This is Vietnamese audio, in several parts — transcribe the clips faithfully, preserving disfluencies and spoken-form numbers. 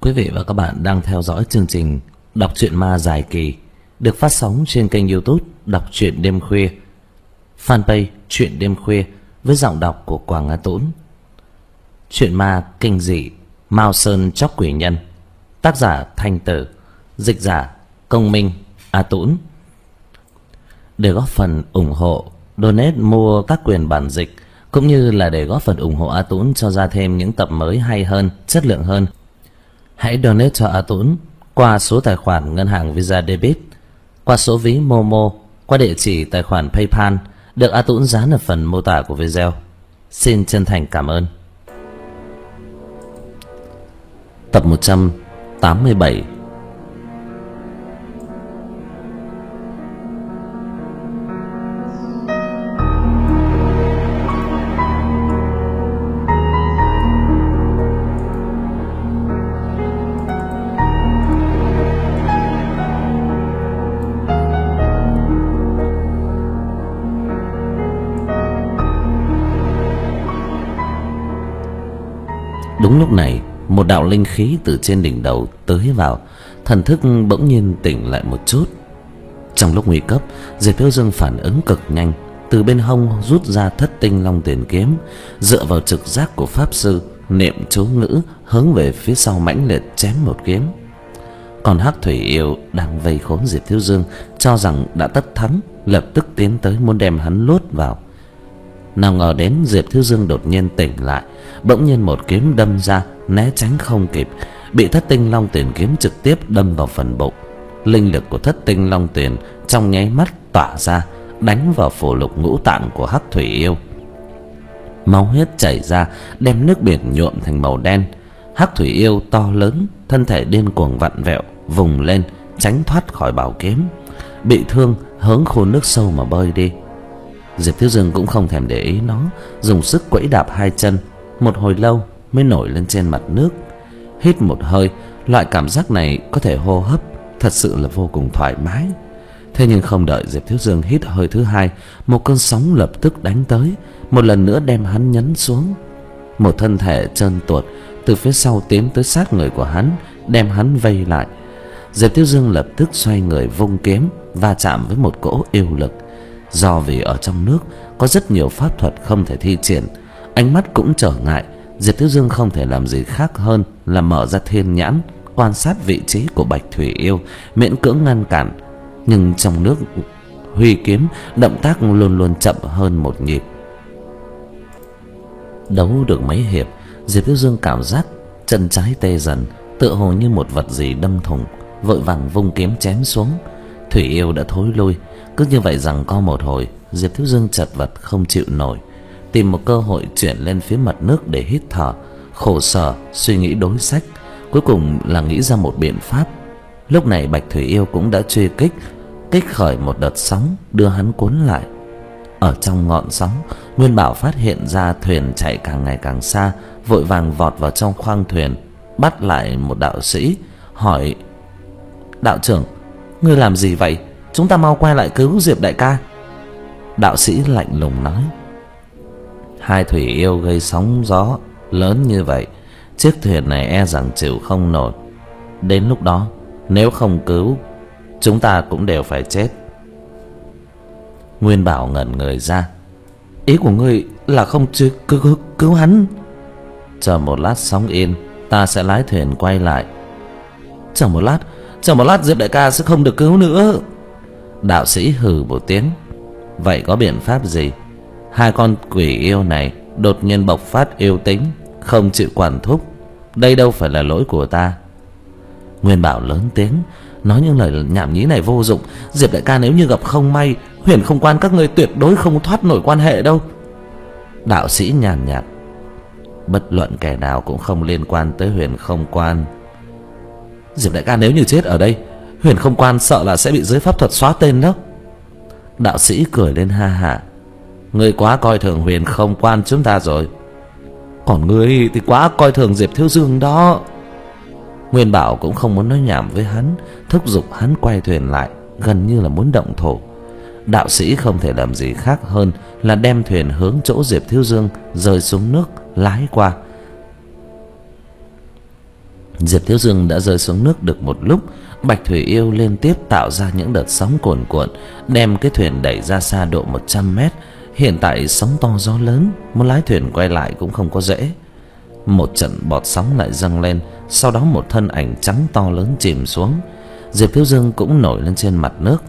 Quý vị và các bạn đang theo dõi chương trình đọc truyện ma dài kỳ được phát sóng trên kênh YouTube Đọc truyện đêm khuya, fanpage Truyện đêm khuya với giọng đọc của Quảng Á Tũng. Truyện ma kinh dị Mao Sơn Chóc Quỷ Nhân, tác giả Thanh Tử, dịch giả Công Minh, Á Tũng. Để góp phần ủng hộ, donate mua các quyền bản dịch cũng như là để góp phần ủng hộ Á Tũng cho ra thêm những tập mới hay hơn, chất lượng hơn, hãy donate cho Á Tũng qua số tài khoản ngân hàng Visa Debit, qua số ví Momo, qua địa chỉ tài khoản PayPal được Á Tũng dán ở phần mô tả của video. Xin chân thành cảm ơn. Tập một trăm tám mươi bảy. Đúng lúc này, một đạo linh khí từ trên đỉnh đầu tới vào, thần thức bỗng nhiên tỉnh lại một chút. Trong lúc nguy cấp, Diệp Thiếu Dương phản ứng cực nhanh, từ bên hông rút ra Thất Tinh Long Tiền kiếm, dựa vào trực giác của pháp sư niệm chú ngữ hướng về phía sau mãnh liệt chém một kiếm. Còn Hắc Thủy Yêu đang vây khốn Diệp Thiếu Dương, cho rằng đã tất thắng, lập tức tiến tới muốn đem hắn luốt vào. Nào ngờ đến Diệp Thiếu Dương đột nhiên tỉnh lại, bỗng nhiên một kiếm đâm ra, né tránh không kịp, bị Thất Tinh Long Tiền kiếm trực tiếp đâm vào phần bụng. Linh lực của Thất Tinh Long Tiền trong nháy mắt tỏa ra, đánh vào phổ lục ngũ tạng của Hắc Thủy Yêu. Máu huyết chảy ra, đem nước biển nhuộm thành màu đen. Hắc Thủy Yêu to lớn, thân thể điên cuồng vặn vẹo, vùng lên tránh thoát khỏi bảo kiếm, bị thương hướng khu nước sâu mà bơi đi. Diệp Thiếu Dương cũng không thèm để ý nó, dùng sức quẫy đạp hai chân, một hồi lâu mới nổi lên trên mặt nước. Hít một hơi, loại cảm giác này có thể hô hấp, thật sự là vô cùng thoải mái. Thế nhưng không đợi Diệp Thiếu Dương hít hơi thứ hai, một cơn sóng lập tức đánh tới, một lần nữa đem hắn nhấn xuống. Một thân thể trơn tuột từ phía sau tiến tới sát người của hắn, đem hắn vây lại. Diệp Thiếu Dương lập tức xoay người vung kiếm, va chạm với một cỗ yêu lực. Do vì ở trong nước có rất nhiều pháp thuật không thể thi triển, ánh mắt cũng trở ngại, Diệp Thiếu Dương không thể làm gì khác hơn là mở ra thiên nhãn, quan sát vị trí của Bạch Thủy Yêu, miễn cưỡng ngăn cản. Nhưng trong nước huy kiếm, động tác luôn luôn chậm hơn một nhịp. Đấu được mấy hiệp, Diệp Thiếu Dương cảm giác chân trái tê dần, tựa hồ như một vật gì đâm thủng, vội vàng vung kiếm chém xuống. Thủy Yêu đã thối lui. Cứ như vậy giằng co một hồi, Diệp Thiếu Dương chật vật không chịu nổi, tìm một cơ hội chuyển lên phía mặt nước để hít thở, khổ sở suy nghĩ đối sách, cuối cùng là nghĩ ra một biện pháp. Lúc này Bạch Thủy Yêu cũng đã truy kích, kích khởi một đợt sóng đưa hắn cuốn lại. Ở trong ngọn sóng, Nguyên Bảo phát hiện ra thuyền chạy càng ngày càng xa, vội vàng vọt vào trong khoang thuyền, bắt lại một đạo sĩ, hỏi: "Đạo trưởng, ngươi làm gì vậy? Chúng ta mau quay lại cứu Diệp đại ca." Đạo sĩ lạnh lùng nói: "Hai Thủy Yêu gây sóng gió lớn như vậy, chiếc thuyền này e rằng chịu không nổi. Đến lúc đó nếu không cứu, chúng ta cũng đều phải chết." Nguyên Bảo ngẩn người ra: "Ý của ngươi là không chứ cứu, cứu, cứu hắn?" "Chờ một lát sóng yên, ta sẽ lái thuyền quay lại." "Chờ một lát, chờ một lát Diệp đại ca sẽ không được cứu nữa." Đạo sĩ hừ một tiếng: "Vậy có biện pháp gì? Hai con quỷ yêu này đột nhiên bộc phát yêu tính, không chịu quản thúc, đây đâu phải là lỗi của ta." Nguyên Bảo lớn tiếng nói những lời nhảm nhí này vô dụng. "Diệp đại ca nếu như gặp không may, Huyền Không Quan các ngươi tuyệt đối không thoát nổi quan hệ đâu." Đạo sĩ nhàn nhạt: "Bất luận kẻ nào cũng không liên quan tới Huyền Không Quan. Diệp đại ca nếu như chết ở đây, Huyền Không Quan sợ là sẽ bị giới pháp thuật xóa tên đó." Đạo sĩ cười lên ha hả: "Ngươi quá coi thường Huyền Không Quan chúng ta rồi. Còn ngươi thì quá coi thường Diệp Thiếu Dương đó." Nguyên Bảo cũng không muốn nói nhảm với hắn, thúc giục hắn quay thuyền lại, gần như là muốn động thổ. Đạo sĩ không thể làm gì khác hơn là đem thuyền hướng chỗ Diệp Thiếu Dương rơi xuống nước lái qua. Diệp Thiếu Dương đã rơi xuống nước được một lúc, Bạch Thủy Yêu liên tiếp tạo ra những đợt sóng cuồn cuộn, đem cái thuyền đẩy ra xa độ một trăm mét. Hiện tại sóng to gió lớn, muốn lái thuyền quay lại cũng không có dễ. Một trận bọt sóng lại dâng lên, sau đó một thân ảnh trắng to lớn chìm xuống. Diệp Thiếu Dương cũng nổi lên trên mặt nước.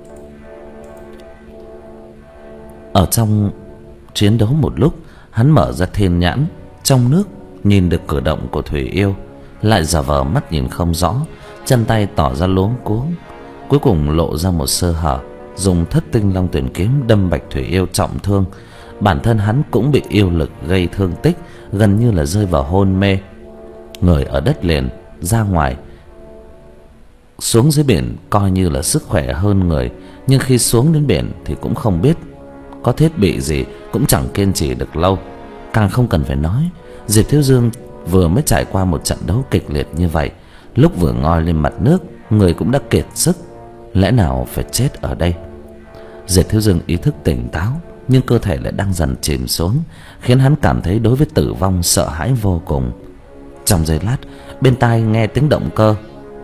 Ở trong chiến đấu một lúc, hắn mở ra thiên nhãn trong nước, nhìn được cử động của Thủy Yêu, lại giả vờ mắt nhìn không rõ, chân tay tỏ ra luống cuống, cuối cùng lộ ra một sơ hở, dùng Thất Tinh Long Tuyển kiếm đâm Bạch Thủy Yêu trọng thương. Bản thân hắn cũng bị yêu lực gây thương tích, gần như là rơi vào hôn mê. Người ở đất liền ra ngoài, xuống dưới biển coi như là sức khỏe hơn người, nhưng khi xuống đến biển thì cũng không biết có thiết bị gì, cũng chẳng kiên trì được lâu. Càng không cần phải nói, Diệp Thiếu Dương vừa mới trải qua một trận đấu kịch liệt như vậy, lúc vừa ngoi lên mặt nước, người cũng đã kiệt sức, lẽ nào phải chết ở đây. Diệp Thiếu Dương ý thức tỉnh táo, nhưng cơ thể lại đang dần chìm xuống, khiến hắn cảm thấy đối với tử vong sợ hãi vô cùng. Trong giây lát, bên tai nghe tiếng động cơ,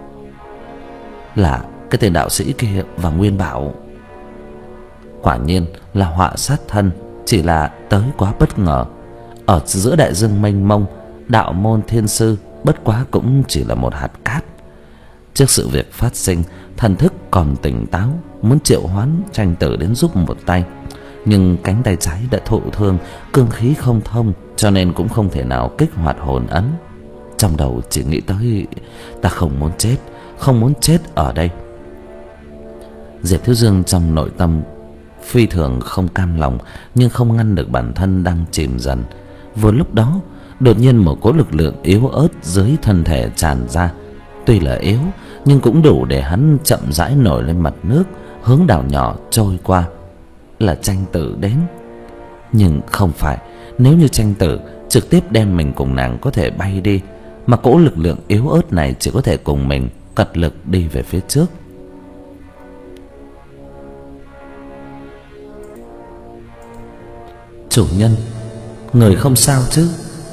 là cái tên đạo sĩ kia và Nguyên Bảo. Quả nhiên là họa sát thân, chỉ là tới quá bất ngờ. Ở giữa đại dương mênh mông, đạo môn thiên sư bất quá cũng chỉ là một hạt cát. Trước sự việc phát sinh, thần thức còn tỉnh táo, muốn triệu hoán Tranh Tử đến giúp một tay, nhưng cánh tay trái đã thụ thương, cương khí không thông, cho nên cũng không thể nào kích hoạt hồn ấn. Trong đầu chỉ nghĩ tới ta không muốn chết, không muốn chết ở đây. Diệp Thiếu Dương trong nội tâm phi thường không cam lòng, nhưng không ngăn được bản thân đang chìm dần. Vừa lúc đó, đột nhiên một cỗ lực lượng yếu ớt dưới thân thể tràn ra. Tuy là yếu, nhưng cũng đủ để hắn chậm rãi nổi lên mặt nước, hướng đảo nhỏ trôi qua. Là Tranh Tử đến. Nhưng không phải, nếu như Tranh Tử trực tiếp đem mình cùng nàng có thể bay đi, mà cỗ lực lượng yếu ớt này chỉ có thể cùng mình cật lực đi về phía trước. Chủ nhân, người không sao chứ?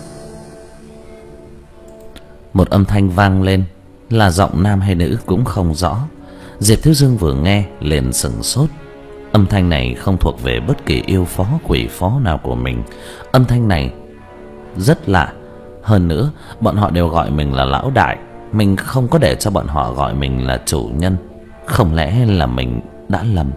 Một âm thanh vang lên, là giọng nam hay nữ cũng không rõ. Diệp Thiếu Dương vừa nghe liền sững sốt. Âm thanh này không thuộc về bất kỳ yêu phó quỷ phó nào của mình. Âm thanh này rất lạ. Hơn nữa, bọn họ đều gọi mình là lão đại, mình không có để cho bọn họ gọi mình là chủ nhân. Không lẽ là mình đã lầm?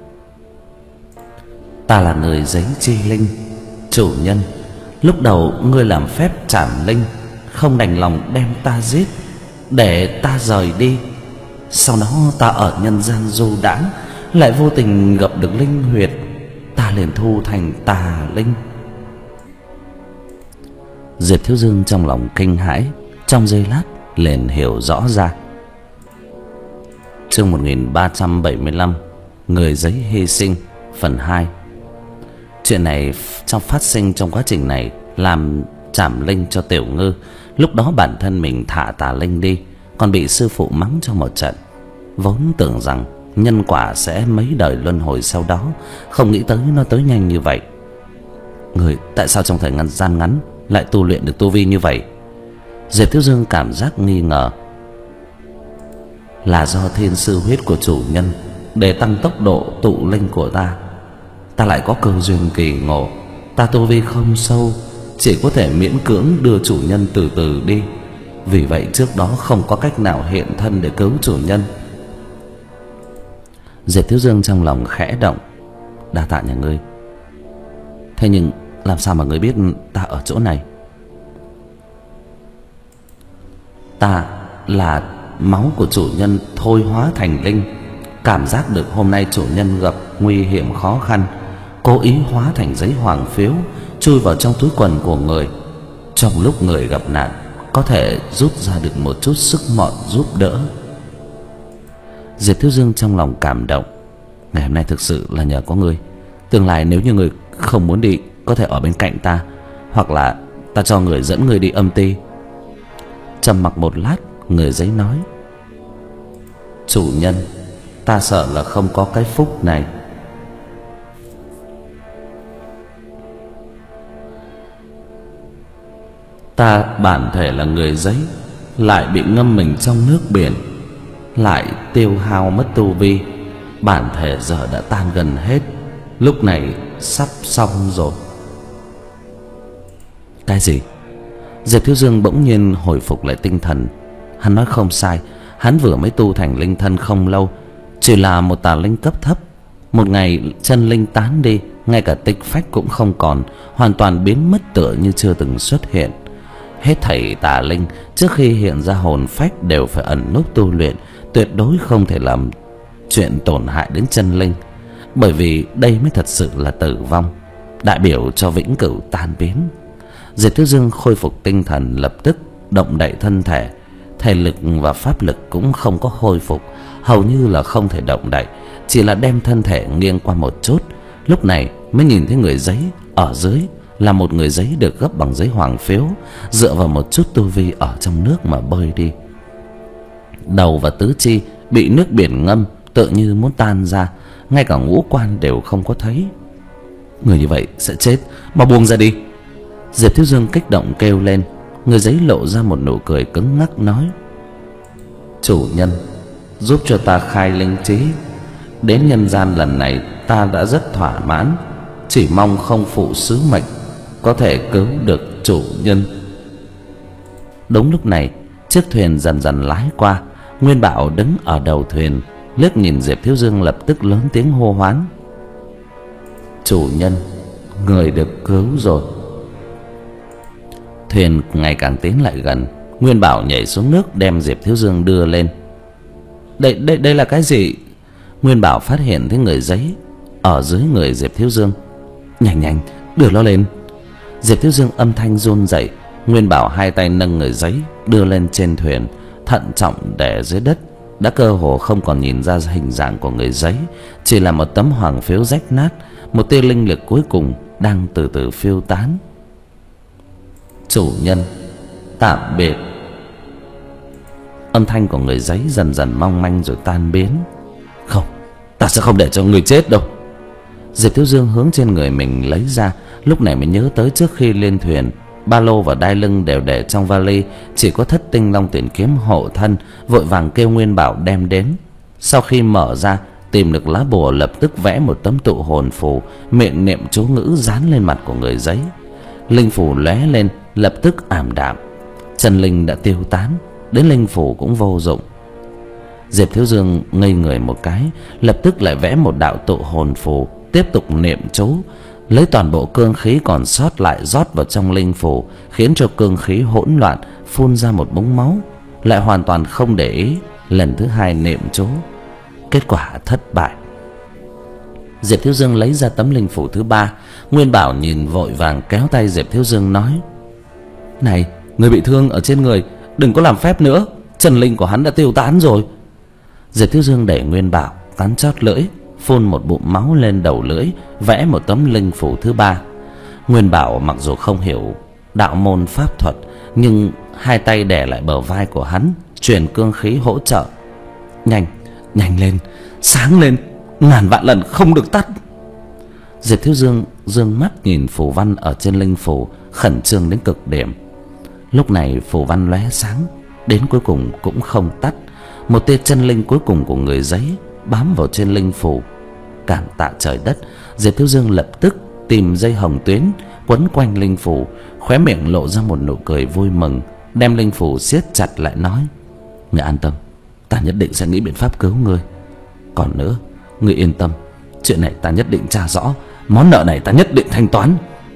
Ta là người giấy chi linh. Chủ nhân, lúc đầu ngươi làm phép trảm linh, không đành lòng đem ta giết, để ta rời đi. Sau đó ta ở nhân gian du đãng, lại vô tình gặp được linh huyệt, ta liền thu thành tà linh. Diệp Thiếu Dương trong lòng kinh hãi, trong giây lát liền hiểu rõ ra. Chương một nghìn ba trăm bảy mươi lăm, người giấy hy sinh, phần hai. Chuyện này trong phát sinh trong quá trình này làm trảm linh cho Tiểu Ngư. Lúc đó bản thân mình thả tà linh đi, còn bị sư phụ mắng cho một trận. Vốn tưởng rằng nhân quả sẽ mấy đời luân hồi sau đó, không nghĩ tới nó tới nhanh như vậy. Người tại sao trong thời gian ngắn lại tu luyện được tu vi như vậy? Diệp Thiếu Dương cảm giác nghi ngờ. Là do thiên sư huyết của chủ nhân, để tăng tốc độ tụ linh của ta. Ta lại có cơ duyên kỳ ngộ, ta tu vi không sâu, chỉ có thể miễn cưỡng đưa chủ nhân từ từ đi. Vì vậy trước đó không có cách nào hiện thân để cứu chủ nhân. Diệp Thiếu Dương trong lòng khẽ động. Đa tạ nhà ngươi. Thế nhưng làm sao mà ngươi biết ta ở chỗ này? Ta là máu của chủ nhân thôi hóa thành linh, cảm giác được hôm nay chủ nhân gặp nguy hiểm khó khăn, cố ý hóa thành giấy hoàng phiếu, chui vào trong túi quần của người. Trong lúc người gặp nạn, có thể rút ra được một chút sức mọn giúp đỡ. Diệp Thiếu Dương trong lòng cảm động. Ngày hôm nay thực sự là nhờ có ngươi. Tương lai nếu như người không muốn đi, có thể ở bên cạnh ta, hoặc là ta cho người dẫn người đi âm ty. Trầm mặc một lát, người giấy nói: Chủ nhân, ta sợ là không có cái phúc này. Ta bản thể là người giấy, lại bị ngâm mình trong nước biển, lại tiêu hao mất tu vi, bản thể giờ đã tan gần hết, lúc này sắp xong rồi. Cái gì? Diệp Thiếu Dương bỗng nhiên hồi phục lại tinh thần. Hắn nói không sai, hắn vừa mới tu thành linh thân không lâu, chỉ là một tà linh cấp thấp. Một ngày chân linh tán đi, ngay cả tích phách cũng không còn, hoàn toàn biến mất tựa như chưa từng xuất hiện. Hết thảy tà linh trước khi hiện ra hồn phách đều phải ẩn núp tu luyện, tuyệt đối không thể làm chuyện tổn hại đến chân linh, bởi vì đây mới thật sự là tử vong, đại biểu cho vĩnh cửu tan biến. Diệp Thiếu Dương khôi phục tinh thần, lập tức động đậy thân thể. Thể lực và pháp lực cũng không có hồi phục, hầu như là không thể động đậy, chỉ là đem thân thể nghiêng qua một chút. Lúc này mới nhìn thấy người giấy ở dưới là một người giấy được gấp bằng giấy hoàng phiếu, dựa vào một chút tu vi ở trong nước mà bơi đi. Đầu và tứ chi bị nước biển ngâm, tựa như muốn tan ra, ngay cả ngũ quan đều không có thấy. Người như vậy sẽ chết, mà buông ra đi. Diệp Thiếu Dương kích động kêu lên. Người giấy lộ ra một nụ cười cứng ngắc nói: chủ nhân, giúp cho ta khai linh trí. Đến nhân gian lần này ta đã rất thỏa mãn, chỉ mong không phụ sứ mệnh, có thể cứu được chủ nhân. Đúng lúc này, chiếc thuyền dần dần lái qua. Nguyên Bảo đứng ở đầu thuyền, liếc nhìn Diệp Thiếu Dương, lập tức lớn tiếng hô hoán: chủ nhân, người được cứu rồi. Thuyền ngày càng tiến lại gần. Nguyên Bảo nhảy xuống nước, đem Diệp Thiếu Dương đưa lên. Đây đây đây là cái gì? Nguyên Bảo phát hiện thấy người giấy ở dưới người Diệp Thiếu Dương. Nhanh nhanh đưa nó lên. Diệp Thiếu Dương âm thanh run rẩy. Nguyên Bảo hai tay nâng người giấy đưa lên trên thuyền, thận trọng để dưới đất. Đã cơ hồ không còn nhìn ra hình dạng của người giấy, chỉ là một tấm hoàng phiếu rách nát. Một tia linh lực cuối cùng đang từ từ phiêu tán. Chủ nhân, tạm biệt. Âm thanh của người giấy dần dần mong manh rồi tan biến. Không, ta sẽ không để cho người chết đâu. Diệp Thiếu Dương hướng trên người mình lấy ra, lúc này mới nhớ tới trước khi lên thuyền, ba lô và đai lưng đều để trong vali, chỉ có thất tinh long tuyển kiếm hộ thân, vội vàng kêu Nguyên Bảo đem đến. Sau khi mở ra, tìm được lá bùa, lập tức vẽ một tấm tụ hồn phù, miệng niệm chú ngữ dán lên mặt của người giấy. Linh phù lóe lên, lập tức ảm đạm, chân linh đã tiêu tán, đến linh phù cũng vô dụng. Diệp Thiếu Dương ngây người một cái, lập tức lại vẽ một đạo tụ hồn phù, tiếp tục niệm chú, lấy toàn bộ cương khí còn sót lại rót vào trong linh phù, khiến cho cương khí hỗn loạn, phun ra một búng máu, lại hoàn toàn không để ý. Lần thứ hai niệm chú, kết quả thất bại. Diệp Thiếu Dương lấy ra tấm linh phù thứ ba. Nguyên Bảo nhìn vội vàng kéo tay Diệp Thiếu Dương nói: này, người bị thương ở trên người, đừng có làm phép nữa, chân linh của hắn đã tiêu tán rồi. Diệp Thiếu Dương để Nguyên Bảo cắn chót lưỡi, phun một bụng máu lên đầu lưỡi, vẽ một tấm linh phù thứ ba. Nguyên Bảo mặc dù không hiểu đạo môn pháp thuật, nhưng hai tay đè lại bờ vai của hắn, truyền cương khí hỗ trợ. Nhanh, nhanh lên, sáng lên, ngàn vạn lần không được tắt. Diệp Thiếu Dương dương mắt nhìn phù văn ở trên linh phù, khẩn trương đến cực điểm. Lúc này phù văn lóe sáng, đến cuối cùng cũng không tắt. Một tia chân linh cuối cùng của người giấy bám vào trên linh phù. Cảm tạ trời đất, Diệp Thiếu Dương lập tức tìm dây hồng tuyến quấn quanh linh phù, khóe miệng lộ ra một nụ cười vui mừng, đem linh phù siết chặt lại nói: người an tâm, ta nhất định sẽ nghĩ biện pháp cứu ngươi. Còn nữa, ngươi yên tâm, chuyện này ta nhất định tra rõ, món nợ này ta nhất định thanh toán.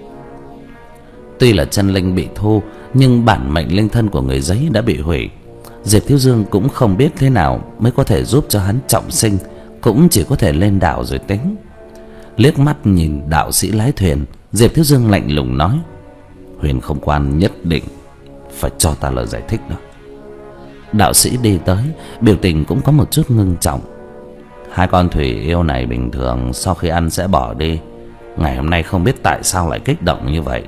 Tuy là chân linh bị thu, nhưng bản mệnh linh thân của người giấy đã bị hủy. Diệp Thiếu Dương cũng không biết thế nào mới có thể giúp cho hắn trọng sinh, cũng chỉ có thể lên đảo rồi tính. Liếc mắt nhìn đạo sĩ lái thuyền, Diệp Thiếu Dương lạnh lùng nói: Huyền Không Quan nhất định phải cho ta lời giải thích đó. Đạo sĩ đi tới, biểu tình cũng có một chút ngưng trọng. Hai con thủy yêu này bình thường sau khi ăn sẽ bỏ đi, ngày hôm nay không biết tại sao lại kích động như vậy.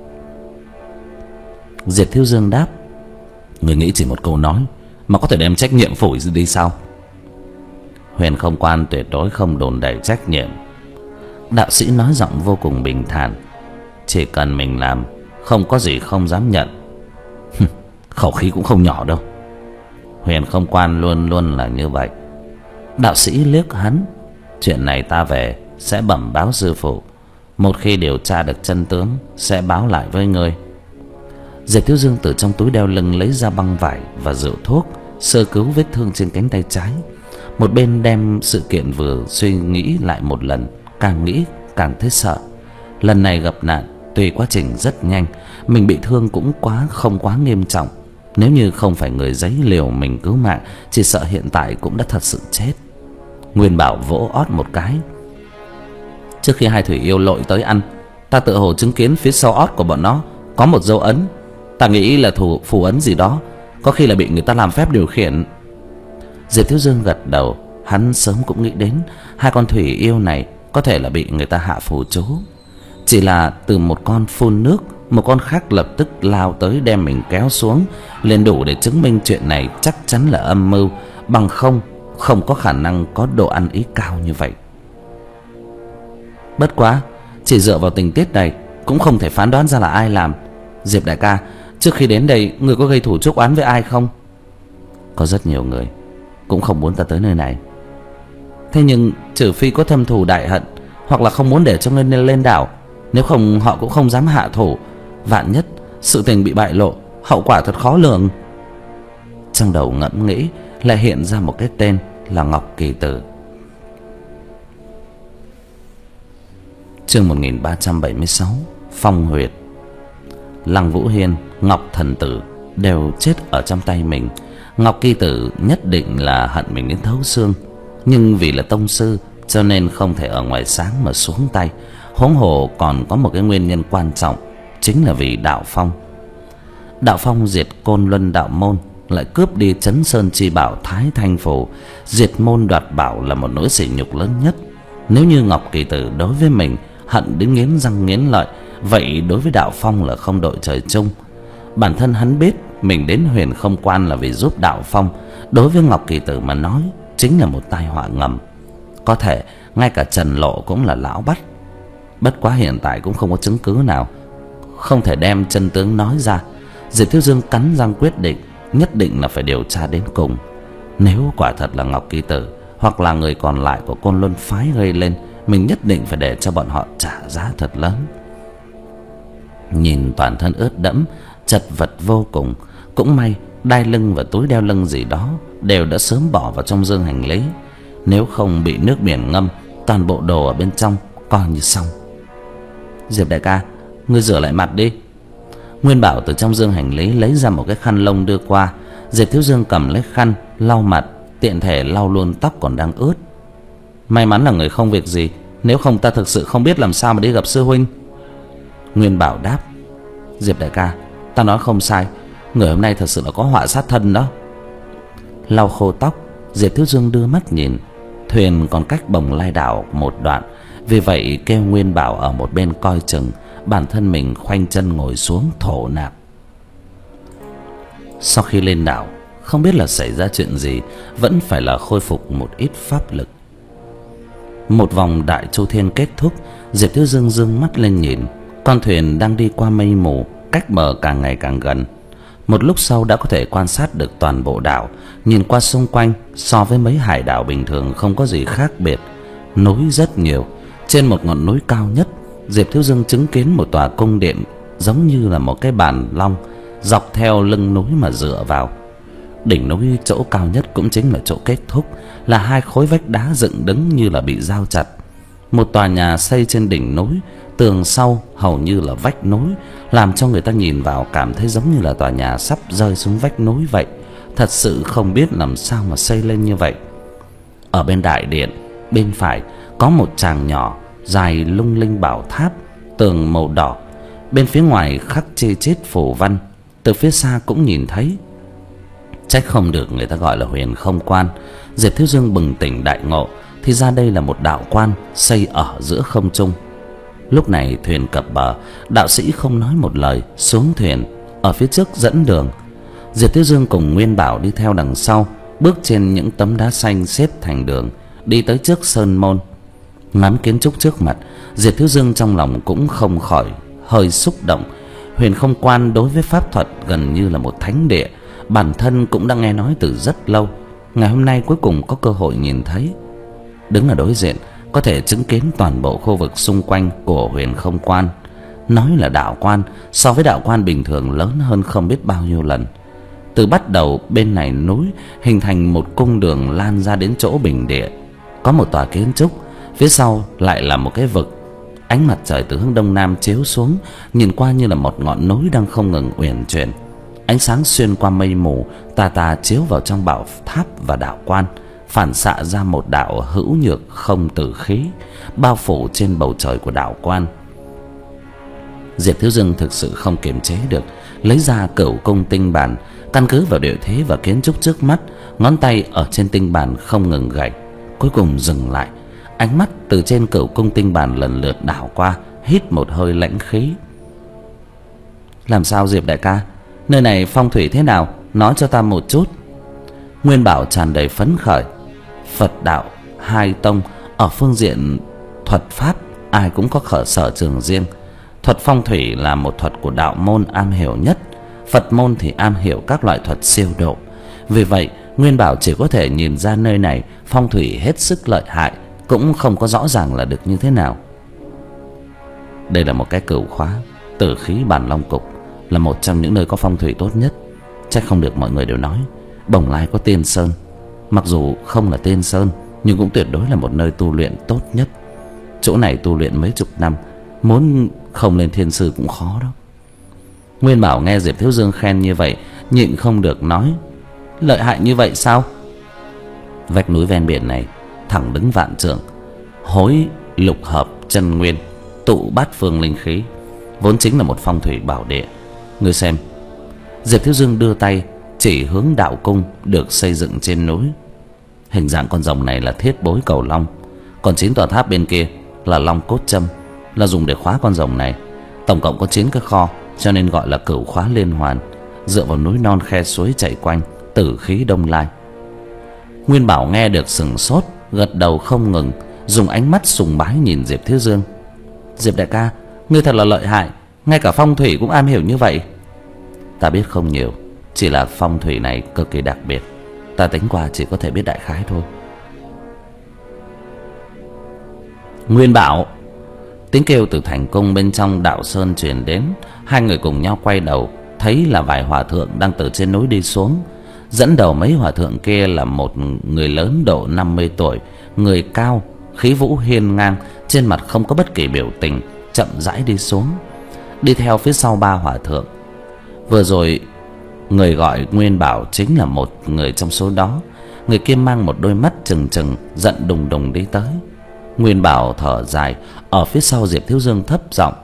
Diệp Thiếu Dương đáp: người nghĩ chỉ một câu nói mà có thể đem trách nhiệm phủi đi sao? Huyền Không Quan tuyệt đối không đùn đẩy trách nhiệm. Đạo sĩ nói giọng vô cùng bình thản: chỉ cần mình làm, không có gì không dám nhận. khẩu khí cũng không nhỏ đâu. Huyền Không Quan luôn luôn là như vậy. Đạo sĩ liếc hắn. Chuyện này ta về sẽ bẩm báo sư phụ. Một khi điều tra được chân tướng sẽ báo lại với ngươi. Diệp Thiếu Dương từ trong túi đeo lưng lấy ra băng vải và rượu thuốc, sơ cứu vết thương trên cánh tay trái. Một bên đem sự kiện vừa suy nghĩ lại một lần, càng nghĩ càng thấy sợ. Lần này gặp nạn tuy quá trình rất nhanh, mình bị thương cũng quá không quá nghiêm trọng. Nếu như không phải người giấy liều mình cứu mạng, chỉ sợ hiện tại cũng đã thật sự chết. Nguyên Bảo vỗ ót một cái. Trước khi hai thủy yêu lội tới ăn, ta tự hồ chứng kiến phía sau ót của bọn nó có một dấu ấn. Ta nghĩ là thủ phù ấn gì đó, có khi là bị người ta làm phép điều khiển. Diệp Thiếu Dương gật đầu. Hắn sớm cũng nghĩ đến hai con thủy yêu này có thể là bị người ta hạ phù chú. Chỉ là từ một con phun nước, một con khác lập tức lao tới đem mình kéo xuống, liền đủ để chứng minh chuyện này chắc chắn là âm mưu. Bằng không, không có khả năng có độ ăn ý cao như vậy. Bất quá, chỉ dựa vào tình tiết này cũng không thể phán đoán ra là ai làm. Diệp đại ca, trước khi đến đây người có gây thủ chuốc oán với ai không? Có rất nhiều người, cũng không muốn ta tới nơi này. Thế nhưng trừ phi có thâm thù đại hận, hoặc là không muốn để cho ngươi lên đảo, nếu không họ cũng không dám hạ thủ. Vạn nhất sự tình bị bại lộ, hậu quả thật khó lường. Trong đầu ngẫm nghĩ lại hiện ra một cái tên là Ngọc Kỳ Tử. Chương một nghìn ba trăm bảy mươi sáu. Phong huyệt. Lăng Vũ Hiên, Ngọc Thần Tử đều chết ở trong tay mình. Ngọc Kỳ Tử nhất định là hận mình đến thấu xương, nhưng vì là tông sư cho nên không thể ở ngoài sáng mà xuống tay. Huống hồ còn có một cái nguyên nhân quan trọng, chính là vì Đạo Phong. Đạo Phong diệt Côn Luân đạo môn, lại cướp đi Chấn Sơn chi bảo Thái Thanh Phù. Diệt môn đoạt bảo là một nỗi sỉ nhục lớn nhất. Nếu như Ngọc Kỳ Tử đối với mình hận đến nghiến răng nghiến lợi, vậy đối với Đạo Phong là không đội trời chung. Bản thân hắn biết mình đến Huyền Không Quan là vì giúp Đạo Phong, đối với Ngọc Kỳ Tử mà nói chính là một tai họa ngầm. Có thể ngay cả Trần Lộ cũng là lão bắt. Bất quá hiện tại cũng không có chứng cứ nào, không thể đem chân tướng nói ra. Diệp Thiếu Dương cắn răng quyết định, nhất định là phải điều tra đến cùng. Nếu quả thật là Ngọc Kỳ Tử hoặc là người còn lại của Côn Luân phái gây lên, mình nhất định phải để cho bọn họ trả giá thật lớn. Nhìn toàn thân ướt đẫm, chật vật vô cùng. Cũng may đai lưng và túi đeo lưng gì đó đều đã sớm bỏ vào trong dương hành lý. Nếu không bị nước biển ngâm, toàn bộ đồ ở bên trong coi như xong. Diệp đại ca, ngươi rửa lại mặt đi. Nguyên Bảo từ trong dương hành lý lấy ra một cái khăn lông đưa qua. Diệp Thiếu Dương cầm lấy khăn lau mặt, tiện thể lau luôn tóc còn đang ướt. May mắn là người không việc gì, nếu không ta thực sự không biết làm sao mà đi gặp sư huynh. Nguyên Bảo đáp. Diệp đại ca, ta nói không sai, người hôm nay thật sự là có họa sát thân đó. Lau khô tóc, Diệp Thiếu Dương đưa mắt nhìn. Thuyền còn cách Bồng Lai đảo một đoạn, vì vậy kêu Nguyên Bảo ở một bên coi chừng, bản thân mình khoanh chân ngồi xuống thổ nạp. Sau khi lên đảo, không biết là xảy ra chuyện gì, vẫn phải là khôi phục một ít pháp lực. Một vòng Đại Chu Thiên kết thúc, Diệp Thiếu Dương dương mắt lên nhìn. Con thuyền đang đi qua mây mù, cách bờ càng ngày càng gần. Một lúc sau đã có thể quan sát được toàn bộ đảo. Nhìn qua xung quanh, so với mấy hải đảo bình thường không có gì khác biệt. Núi rất nhiều. Trên một ngọn núi cao nhất, Diệp Thiếu Dương chứng kiến một tòa cung điện giống như là một cái bàn long, dọc theo lưng núi mà dựa vào. Đỉnh núi chỗ cao nhất cũng chính là chỗ kết thúc, là hai khối vách đá dựng đứng như là bị dao chặt. Một tòa nhà xây trên đỉnh núi, tường sau hầu như là vách núi, làm cho người ta nhìn vào cảm thấy giống như là tòa nhà sắp rơi xuống vách núi vậy. Thật sự không biết làm sao mà xây lên như vậy. Ở bên đại điện, bên phải có một tràng nhỏ dài lung linh bảo tháp, tường màu đỏ. Bên phía ngoài khắc chi chít phù văn, từ phía xa cũng nhìn thấy. Trách không được người ta gọi là Huyền Không Quan. Diệp Thiếu Dương bừng tỉnh đại ngộ, thì ra đây là một đạo quan xây ở giữa không trung. Lúc này thuyền cập bờ, đạo sĩ không nói một lời xuống thuyền, ở phía trước dẫn đường. Diệp Thiếu Dương cùng Nguyên Bảo đi theo đằng sau, bước trên những tấm đá xanh xếp thành đường, đi tới trước sơn môn. Ngắm kiến trúc trước mặt, Diệp Thiếu Dương trong lòng cũng không khỏi hơi xúc động. Huyền Không Quan đối với pháp thuật gần như là một thánh địa, bản thân cũng đã nghe nói từ rất lâu. Ngày hôm nay cuối cùng có cơ hội nhìn thấy. Đứng ở đối diện, có thể chứng kiến toàn bộ khu vực xung quanh của Huyền Không Quan. Nói là đạo quan, so với đạo quan bình thường lớn hơn không biết bao nhiêu lần. Từ bắt đầu bên này núi hình thành một cung đường lan ra đến chỗ bình địa. Có một tòa kiến trúc, phía sau lại là một cái vực. Ánh mặt trời từ hướng đông nam chiếu xuống, nhìn qua như là một ngọn núi đang không ngừng uyển chuyển. Ánh sáng xuyên qua mây mù tà tà chiếu vào trong bảo tháp và đạo quan, phản xạ ra một đạo hữu nhược không tử khí bao phủ trên bầu trời của đạo quan. Diệp Thiếu Dương thực sự không kiềm chế được, lấy ra Cửu Cung tinh bản, căn cứ vào địa thế và kiến trúc trước mắt, ngón tay ở trên tinh bản không ngừng gảy, cuối cùng dừng lại. Ánh mắt từ trên Cửu Cung tinh bản lần lượt đảo qua, hít một hơi lãnh khí. Làm sao Diệp đại ca, nơi này phong thủy thế nào, nói cho ta một chút. Nguyên Bảo tràn đầy phấn khởi. Phật đạo hai tông ở phương diện thuật pháp ai cũng có khởi sở trường riêng. Thuật phong thủy là một thuật của đạo môn am hiểu nhất, Phật môn thì am hiểu các loại thuật siêu độ. Vì vậy Nguyên Bảo chỉ có thể nhìn ra nơi này phong thủy hết sức lợi hại, cũng không có rõ ràng là được như thế nào. Đây là một cái cửu khóa, tử khí Bản Long Cục, là một trong những nơi có phong thủy tốt nhất. Chắc không được mọi người đều nói Bồng Lai có Tiên Sơn. Mặc dù không là Tiên Sơn, nhưng cũng tuyệt đối là một nơi tu luyện tốt nhất. Chỗ này tu luyện mấy chục năm, muốn không lên thiên sư cũng khó đó. Nguyên Bảo nghe Diệp Thiếu Dương khen như vậy, nhịn không được nói: lợi hại như vậy sao? Vách núi ven biển này thẳng đứng vạn trượng, hối lục hợp chân nguyên, tụ bát phương linh khí, vốn chính là một phong thủy bảo địa. Ngươi xem. Diệp Thiếu Dương đưa tay chỉ hướng đạo cung được xây dựng trên núi. Hình dạng con rồng này là thiết bối cầu long, còn chín tòa tháp bên kia là long cốt châm, là dùng để khóa con rồng này. Tổng cộng có chín cái kho, cho nên gọi là cửu khóa liên hoàn, dựa vào núi non khe suối chảy quanh, tử khí đông lai. Nguyên Bảo nghe được sừng sốt, gật đầu không ngừng, dùng ánh mắt sùng bái nhìn Diệp Thiếu Dương. Diệp đại ca, ngươi thật là lợi hại, ngay cả phong thủy cũng am hiểu như vậy. Ta biết không nhiều, chỉ là phong thủy này cực kỳ đặc biệt, ta tính qua chỉ có thể biết đại khái thôi. Nguyên Bảo. Tiếng kêu từ thành cung bên trong đạo sơn truyền đến. Hai người cùng nhau quay đầu, thấy là vài hòa thượng đang từ trên núi đi xuống. Dẫn đầu mấy hòa thượng kia là một người lớn độ năm mươi tuổi, người cao, khí vũ hiên ngang, trên mặt không có bất kỳ biểu tình, chậm rãi đi xuống. Đi theo phía sau ba hòa thượng. Vừa rồi người gọi Nguyên Bảo chính là một người trong số đó. Người kia mang một đôi mắt trừng trừng, giận đùng đùng đi tới. Nguyên Bảo thở dài, ở phía sau Diệp Thiếu Dương thấp giọng: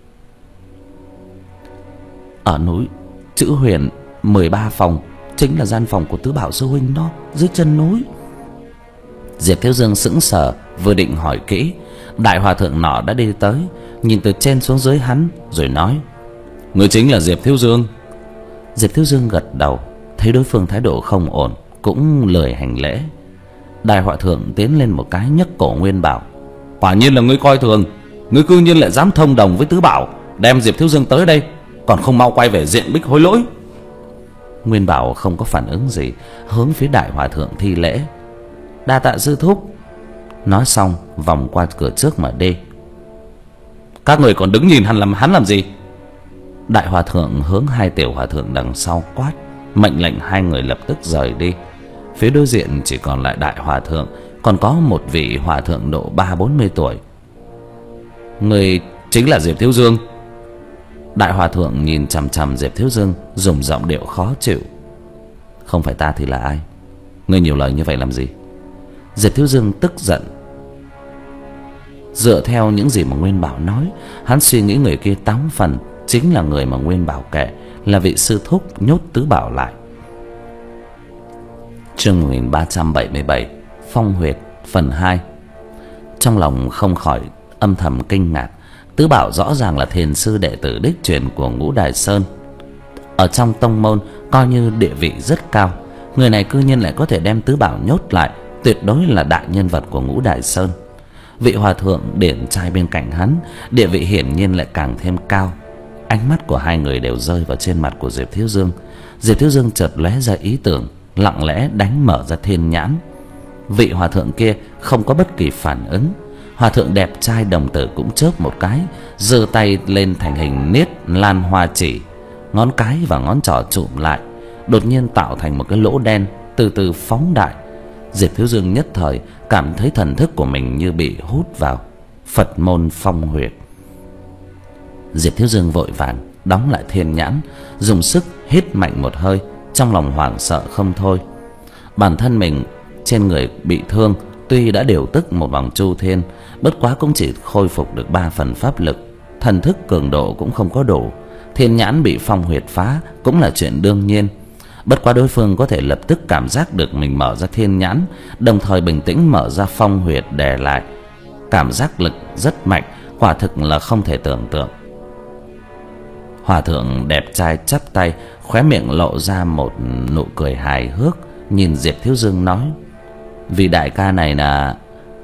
ở núi chữ Huyền mười ba phòng, chính là gian phòng của Tứ Bảo sư huynh đó, dưới chân núi. Diệp Thiếu Dương sững sờ, vừa định hỏi kỹ, đại hòa thượng nọ đã đi tới, nhìn từ trên xuống dưới hắn rồi nói: người chính là Diệp Thiếu Dương. Diệp Thiếu Dương gật đầu, thấy đối phương thái độ không ổn, cũng lười hành lễ. Đại hòa thượng tiến lên một cái nhấc cổ Nguyên Bảo: quả nhiên là ngươi coi thường, ngươi cư nhiên lại dám thông đồng với Tứ Bảo, đem Diệp Thiếu Dương tới đây, còn không mau quay về diện bích hối lỗi. Nguyên Bảo không có phản ứng gì, hướng phía đại hòa thượng thi lễ: đa tạ sư thúc. Nói xong vòng qua cửa trước mà đi. Các người còn đứng nhìn hắn làm hắn làm gì? Đại hòa thượng hướng hai tiểu hòa thượng đằng sau quát, mệnh lệnh hai người lập tức rời đi. Phía đối diện chỉ còn lại đại hòa thượng, còn có một vị hòa thượng độ ba bốn mươi tuổi. Người chính là Diệp Thiếu Dương. Đại hòa thượng nhìn chằm chằm Diệp Thiếu Dương, dùng giọng điệu khó chịu: không phải ta thì là ai? Ngươi nhiều lời như vậy làm gì? Diệp Thiếu Dương tức giận. Dựa theo những gì mà Nguyên Bảo nói, hắn suy nghĩ người kia tám phần chính là người mà Nguyên Bảo kể, là vị sư thúc nhốt Tứ Bảo lại. Chương một nghìn ba trăm bảy mươi bảy, Phong huyệt phần hai. Trong lòng không khỏi âm thầm kinh ngạc. Tứ Bảo rõ ràng là thiền sư đệ tử đích truyền của Ngũ Đài Sơn, ở trong tông môn coi như địa vị rất cao. Người này cư nhiên lại có thể đem Tứ Bảo nhốt lại, tuyệt đối là đại nhân vật của Ngũ Đài Sơn. Vị hòa thượng điển trai bên cạnh hắn, địa vị hiển nhiên lại càng thêm cao. Ánh mắt của hai người đều rơi vào trên mặt của Diệp Thiếu Dương. Diệp Thiếu Dương chợt lóe ra ý tưởng, lặng lẽ đánh mở ra thiên nhãn. Vị hòa thượng kia không có bất kỳ phản ứng. Hòa thượng đẹp trai đồng tử cũng chớp một cái, giơ tay lên thành hình niết lan hoa chỉ, ngón cái và ngón trỏ chụm lại, đột nhiên tạo thành một cái lỗ đen, từ từ phóng đại. Diệp Thiếu Dương nhất thời cảm thấy thần thức của mình như bị hút vào Phật môn phong huyệt. Diệp Thiếu Dương vội vàng đóng lại thiên nhãn, dùng sức hít mạnh một hơi, trong lòng hoảng sợ không thôi. Bản thân mình trên người bị thương, tuy đã điều tức một vòng chu thiên, bất quá cũng chỉ khôi phục được ba phần pháp lực, thần thức cường độ cũng không có đủ. Thiên nhãn bị phong huyệt phá cũng là chuyện đương nhiên. Bất quá đối phương có thể lập tức cảm giác được mình mở ra thiên nhãn, đồng thời bình tĩnh mở ra phong huyệt đè lại. Cảm giác lực rất mạnh, quả thực là không thể tưởng tượng. Hòa thượng đẹp trai chắp tay, khóe miệng lộ ra một nụ cười hài hước, nhìn Diệp Thiếu Dương nói: "Vị đại ca này là..."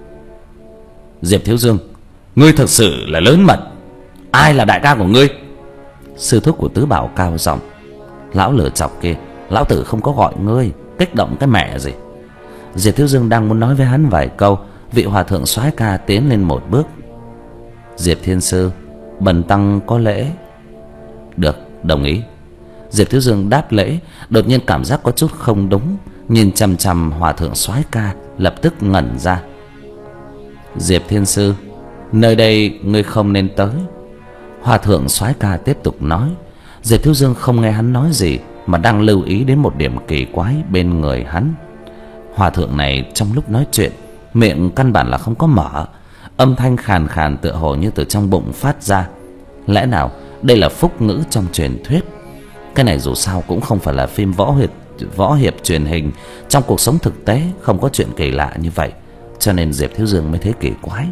"Diệp Thiếu Dương, ngươi thực sự là lớn mật. Ai là đại ca của ngươi?" Sư thúc của Tứ Bảo cao giọng: "Lão lừa chọc kia, lão tử không có gọi ngươi, kích động cái mẹ gì." Diệp Thiếu Dương đang muốn nói với hắn vài câu, vị hòa thượng soái ca tiến lên một bước: "Diệp Thiên Sư, bần tăng có lễ." "Được, đồng ý." Diệp Thiếu Dương đáp lễ, đột nhiên cảm giác có chút không đúng, nhìn chằm chằm hòa thượng soái ca, lập tức ngẩn ra. "Diệp Thiên Sư, nơi đây ngươi không nên tới." Hòa thượng soái ca tiếp tục nói. Diệp Thiếu Dương không nghe hắn nói gì, mà đang lưu ý đến một điểm kỳ quái bên người hắn. Hòa thượng này trong lúc nói chuyện, miệng căn bản là không có mở, âm thanh khàn khàn tựa hồ như từ trong bụng phát ra. Lẽ nào đây là phúc ngữ trong truyền thuyết? Cái này dù sao cũng không phải là phim võ hiệp, võ hiệp truyền hình. Trong cuộc sống thực tế không có chuyện kỳ lạ như vậy, cho nên Diệp Thiếu Dương mới thấy kỳ quái.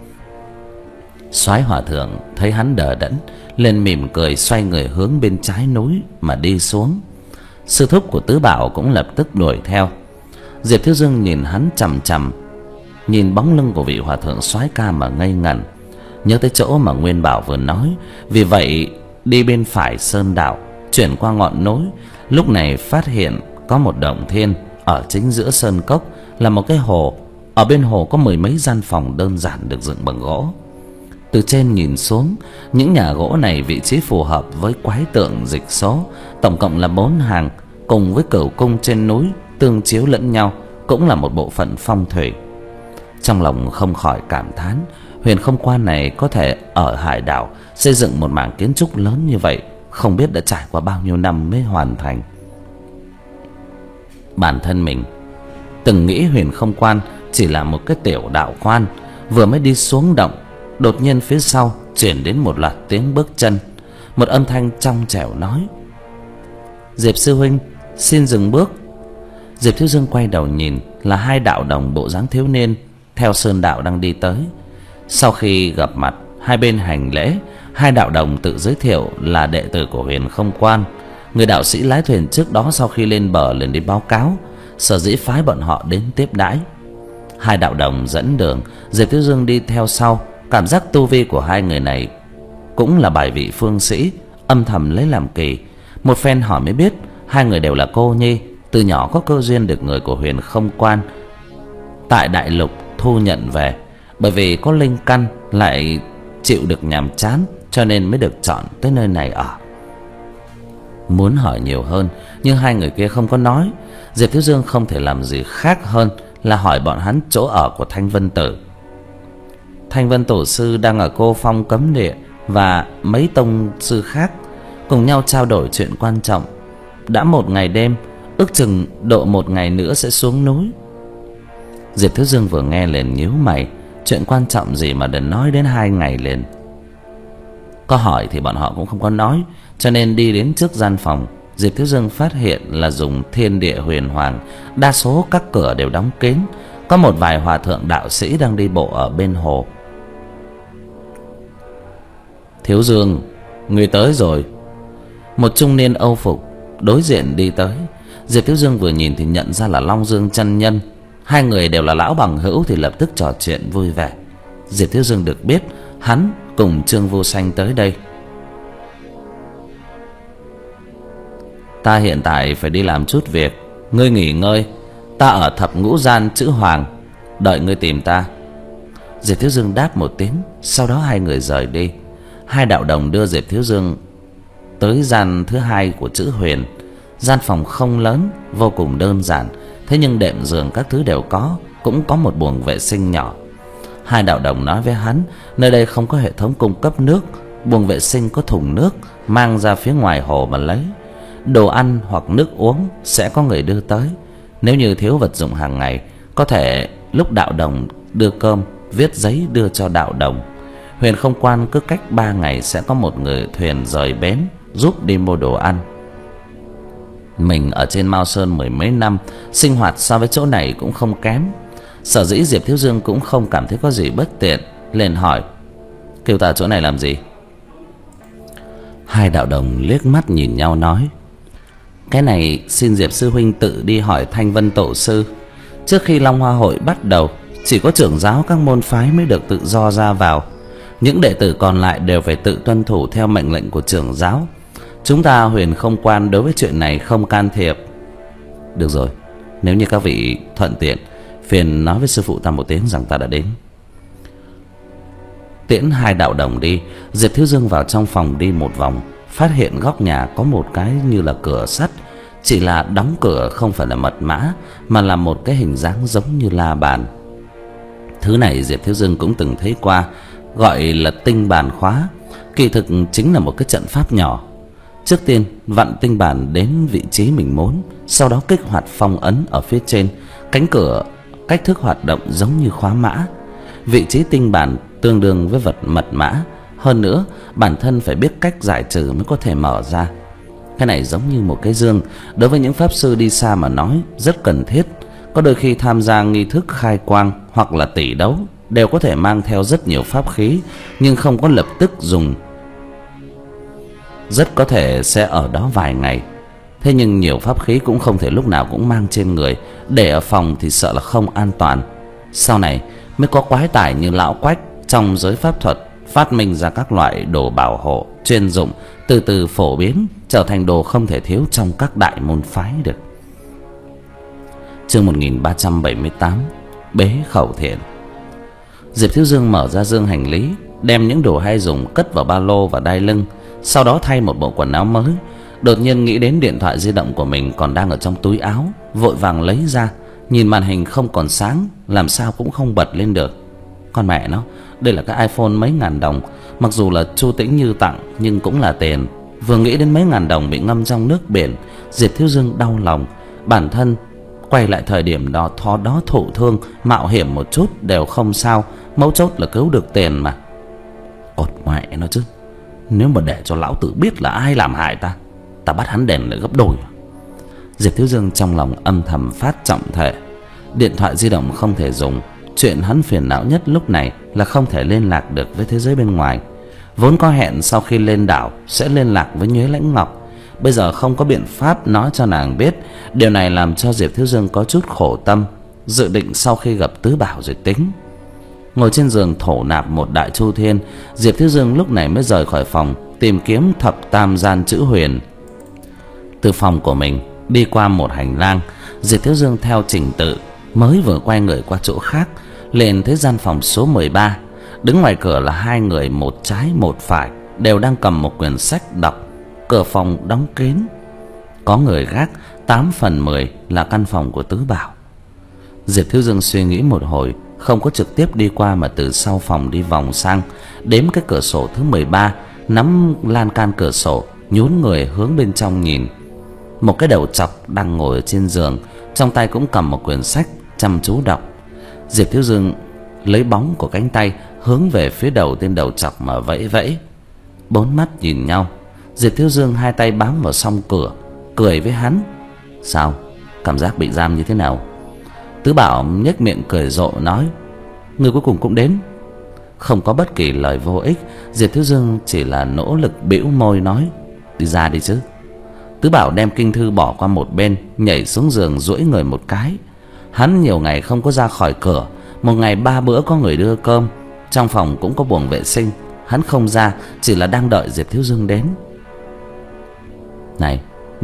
Soái hòa thượng thấy hắn đờ đẫn, lên mỉm cười, xoay người hướng bên trái núi mà đi xuống. Sư thúc của Tứ Bảo cũng lập tức đuổi theo. Diệp Thiếu Dương nhìn hắn chằm chằm, nhìn bóng lưng của vị hòa thượng soái ca mà ngây ngẩn, nhớ tới chỗ mà Nguyên Bảo vừa nói. Vì vậy đi bên phải sơn đạo, chuyển qua ngọn núi, lúc này phát hiện có một động thiên. Ở chính giữa sơn cốc là một cái hồ, ở bên hồ có mười mấy gian phòng đơn giản được dựng bằng gỗ. Từ trên nhìn xuống, những nhà gỗ này vị trí phù hợp với quái tượng dịch số, tổng cộng là bốn hàng, cùng với cửu cung trên núi tương chiếu lẫn nhau, cũng là một bộ phận phong thủy. Trong lòng không khỏi cảm thán, Huyền Không Quan này có thể ở hải đảo xây dựng một mảng kiến trúc lớn như vậy, không biết đã trải qua bao nhiêu năm mới hoàn thành. Bản thân mình từng nghĩ Huyền Không Quan chỉ là một cái tiểu đạo quan, vừa mới đi xuống động, đột nhiên phía sau chuyển đến một loạt tiếng bước chân. Một âm thanh trong trẻo nói: "Diệp sư huynh, xin dừng bước." Diệp Thiếu Dương quay đầu nhìn, là hai đạo đồng bộ dáng thiếu niên theo sơn đạo đang đi tới. Sau khi gặp mặt, hai bên hành lễ, hai đạo đồng tự giới thiệu là đệ tử của Huyền Không Quan. Người đạo sĩ lái thuyền trước đó sau khi lên bờ liền đi báo cáo, sở dĩ phái bọn họ đến tiếp đãi. Hai đạo đồng dẫn đường, Diệp Thiếu Dương đi theo sau. Cảm giác tu vi của hai người này cũng là bài vị phương sĩ, âm thầm lấy làm kỳ. Một phen hỏi mới biết, hai người đều là cô nhi, từ nhỏ có cơ duyên được người của Huyền Không Quan tại đại lục thu nhận về. Bởi vì có linh căn lại chịu được nhàm chán, cho nên mới được chọn tới nơi này ở. Muốn hỏi nhiều hơn, nhưng hai người kia không có nói. Diệp Thiếu Dương không thể làm gì khác hơn là hỏi bọn hắn chỗ ở của Thanh Vân Tử. Thanh Vân Tổ sư đang ở Cô Phong Cấm Địa và mấy tông sư khác cùng nhau trao đổi chuyện quan trọng. Đã một ngày đêm, ước chừng độ một ngày nữa sẽ xuống núi. Diệp Thiếu Dương vừa nghe liền nhíu mày, chuyện quan trọng gì mà đừng nói đến hai ngày liền. Có hỏi thì bọn họ cũng không có nói, cho nên đi đến trước gian phòng, Diệp Thiếu Dương phát hiện là dùng thiên địa huyền hoàng, đa số các cửa đều đóng kín. Có một vài hòa thượng đạo sĩ đang đi bộ ở bên hồ. "Thiếu Dương, người tới rồi." Một trung niên âu phục đối diện đi tới. Diệp Thiếu Dương vừa nhìn thì nhận ra là Long Dương chân nhân. Hai người đều là lão bằng hữu thì lập tức trò chuyện vui vẻ. Diệp Thiếu Dương được biết hắn cùng Trương Vô Sanh tới đây. Ta hiện tại phải đi làm chút việc, ngươi nghỉ ngơi. Ta ở thập ngũ gian chữ Hoàng, đợi ngươi tìm ta. Diệp Thiếu Dương đáp một tiếng, sau đó hai người rời đi. Hai đạo đồng đưa Diệp Thiếu Dương tới gian thứ hai của chữ Huyền. Gian phòng không lớn, vô cùng đơn giản, thế nhưng đệm giường các thứ đều có, cũng có một buồng vệ sinh nhỏ. Hai đạo đồng nói với hắn, nơi đây không có hệ thống cung cấp nước, buồng vệ sinh có thùng nước, mang ra phía ngoài hồ mà lấy. Đồ ăn hoặc nước uống sẽ có người đưa tới. Nếu như thiếu vật dụng hàng ngày, có thể lúc đạo đồng đưa cơm, viết giấy đưa cho đạo đồng. Huyền không quan cứ cách ba ngày sẽ có một người thuyền rời bến giúp đi mua đồ ăn. Mình ở trên Mao Sơn mười mấy năm, sinh hoạt so với chỗ này cũng không kém. Sở dĩ Diệp Thiếu Dương cũng không cảm thấy có gì bất tiện, liền hỏi: kêu ta chỗ này làm gì? Hai đạo đồng liếc mắt nhìn nhau nói: cái này xin Diệp sư huynh tự đi hỏi Thanh Vân tổ sư. Trước khi Long Hoa hội bắt đầu, chỉ có trưởng giáo các môn phái mới được tự do ra vào. Những đệ tử còn lại đều phải tự tuân thủ theo mệnh lệnh của trưởng giáo. Chúng ta Huyền không quan đối với chuyện này không can thiệp. Được rồi, nếu như các vị thuận tiện, phiền nói với sư phụ ta một tiếng rằng ta đã đến. Tiễn hai đạo đồng đi, Diệp Thiếu Dương vào trong phòng đi một vòng, phát hiện góc nhà có một cái như là cửa sắt, chỉ là đóng cửa không phải là mật mã, mà là một cái hình dáng giống như la bàn. Thứ này Diệp Thiếu Dương cũng từng thấy qua, gọi là tinh bàn khóa, kỳ thực chính là một cái trận pháp nhỏ. Trước tiên vặn tinh bàn đến vị trí mình muốn, sau đó kích hoạt phong ấn ở phía trên. Cánh cửa cách thức hoạt động giống như khóa mã. Vị trí tinh bàn tương đương với vật mật mã, hơn nữa bản thân phải biết cách giải trừ mới có thể mở ra. Cái này giống như một cái dương, đối với những pháp sư đi xa mà nói rất cần thiết. Có đôi khi tham gia nghi thức khai quang hoặc là tỷ đấu đều có thể mang theo rất nhiều pháp khí, nhưng không có lập tức dùng, rất có thể sẽ ở đó vài ngày. Thế nhưng nhiều pháp khí cũng không thể lúc nào cũng mang trên người, để ở phòng thì sợ là không an toàn. Sau này mới có quái tài như lão Quách trong giới pháp thuật phát minh ra các loại đồ bảo hộ chuyên dụng, từ từ phổ biến trở thành đồ không thể thiếu trong các đại môn phái được. Chương một nghìn ba trăm bảy mươi tám, Bế Khẩu Thiện. Diệp Thiếu Dương mở ra dương hành lý, đem những đồ hay dùng cất vào ba lô và đai lưng, sau đó thay một bộ quần áo mới. Đột nhiên nghĩ đến điện thoại di động của mình còn đang ở trong túi áo, vội vàng lấy ra, nhìn màn hình không còn sáng, làm sao cũng không bật lên được. Con mẹ nó, đây là cái iPhone mấy ngàn đồng, mặc dù là Chu Tĩnh Như tặng nhưng cũng là tiền. Vừa nghĩ đến mấy ngàn đồng bị ngâm trong nước biển, Diệp Thiếu Dương đau lòng. Bản thân quay lại thời điểm đó thó đó thụ thương, mạo hiểm một chút đều không sao, mấu chốt là cứu được tiền mà. Cột mẹ nó chứ, nếu mà để cho lão tử biết là ai làm hại ta, ta bắt hắn đền lại gấp đôi. Diệp Thiếu Dương trong lòng âm thầm phát trọng thể. Điện thoại di động không thể dùng, chuyện hắn phiền não nhất lúc này là không thể liên lạc được với thế giới bên ngoài. Vốn có hẹn sau khi lên đảo sẽ liên lạc với Nhuế Lãnh Ngọc, bây giờ không có biện pháp nói cho nàng biết. Điều này làm cho Diệp Thiếu Dương có chút khổ tâm, dự định sau khi gặp Tứ Bảo rồi tính. Ngồi trên giường thổ nạp một đại chu thiên, Diệp Thiếu Dương lúc này mới rời khỏi phòng, tìm kiếm thập tam gian chữ Huyền. Từ phòng của mình đi qua một hành lang, Diệp Thiếu Dương theo trình tự mới vừa quay người qua chỗ khác, lên tới gian phòng số mười ba. Đứng ngoài cửa là hai người, một trái một phải, đều đang cầm một quyển sách đọc. Cửa phòng đóng kín, có người gác, tám phần mười là căn phòng của Tứ Bảo. Diệp Thiếu Dương suy nghĩ một hồi, không có trực tiếp đi qua mà từ sau phòng đi vòng sang, đếm cái cửa sổ thứ mười ba, nắm lan can cửa sổ, nhún người hướng bên trong nhìn. Một cái đầu trọc đang ngồi ở trên giường, trong tay cũng cầm một quyển sách chăm chú đọc. Diệp Thiếu Dương lấy bóng của cánh tay hướng về phía đầu tên đầu trọc mà vẫy vẫy. Bốn mắt nhìn nhau, Diệp Thiếu Dương hai tay bám vào song cửa, cười với hắn. Sao, cảm giác bị giam như thế nào? Tứ Bảo nhếch miệng cười rộ nói: người cuối cùng cũng đến. Không có bất kỳ lời vô ích, Diệp Thiếu Dương chỉ là nỗ lực bĩu môi nói: đi ra đi chứ. Tứ Bảo đem kinh thư bỏ qua một bên, nhảy xuống giường duỗi người một cái. Hắn nhiều ngày không có ra khỏi cửa, một ngày ba bữa có người đưa cơm, trong phòng cũng có buồng vệ sinh, hắn không ra, chỉ là đang đợi Diệp Thiếu Dương đến. Này,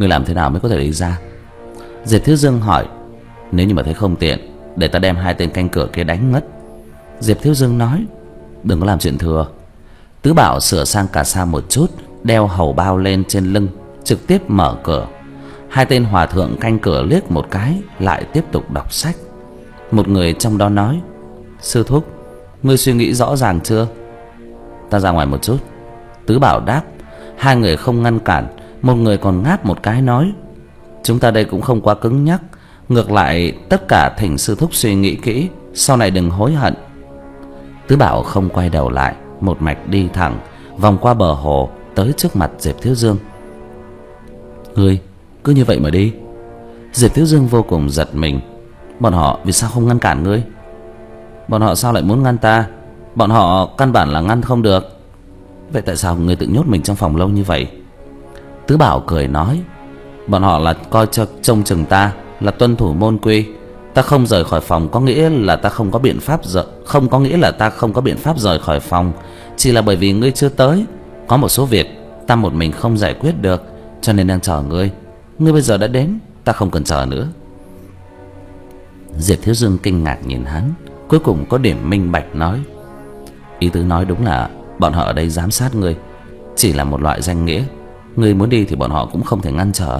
Ngươi làm thế nào mới có thể đi ra? Diệp Thiếu Dương hỏi. Nếu như mà thấy không tiện, để ta đem hai tên canh cửa kia đánh ngất. Diệp Thiếu Dương nói. Đừng có làm chuyện thừa. Tứ Bảo sửa sang cà sa một chút, đeo hầu bao lên trên lưng, trực tiếp mở cửa. Hai tên hòa thượng canh cửa liếc một cái, lại tiếp tục đọc sách. Một người trong đó nói. Sư thúc, ngươi suy nghĩ rõ ràng chưa? Ta ra ngoài một chút. Tứ Bảo đáp. Hai người không ngăn cản. Một người còn ngáp một cái nói. Chúng ta đây cũng không quá cứng nhắc, ngược lại tất cả thỉnh sư thúc suy nghĩ kỹ, sau này đừng hối hận. Tứ Bảo không quay đầu lại, một mạch đi thẳng vòng qua bờ hồ tới trước mặt Diệp Thiếu Dương. Ngươi cứ như vậy mà đi? Diệp Thiếu Dương vô cùng giật mình. Bọn họ vì sao không ngăn cản ngươi? Bọn họ sao lại muốn ngăn ta? Bọn họ căn bản là ngăn không được. Vậy tại sao ngươi tự nhốt mình trong phòng lâu như vậy? Tứ Bảo cười nói. Bọn họ là coi cho trông chừng ta, là tuân thủ môn quy. Ta không rời khỏi phòng có nghĩa là ta không có biện pháp rời, không có nghĩa là ta không có biện pháp rời khỏi phòng, chỉ là bởi vì ngươi chưa tới. Có một số việc ta một mình không giải quyết được, cho nên đang chờ ngươi. Ngươi bây giờ đã đến, ta không cần chờ nữa. Diệp Thiếu Dương kinh ngạc nhìn hắn, cuối cùng có điểm minh bạch nói. Ý tứ nói đúng là bọn họ ở đây giám sát ngươi, chỉ là một loại danh nghĩa. Ngươi muốn đi thì bọn họ cũng không thể ngăn trở.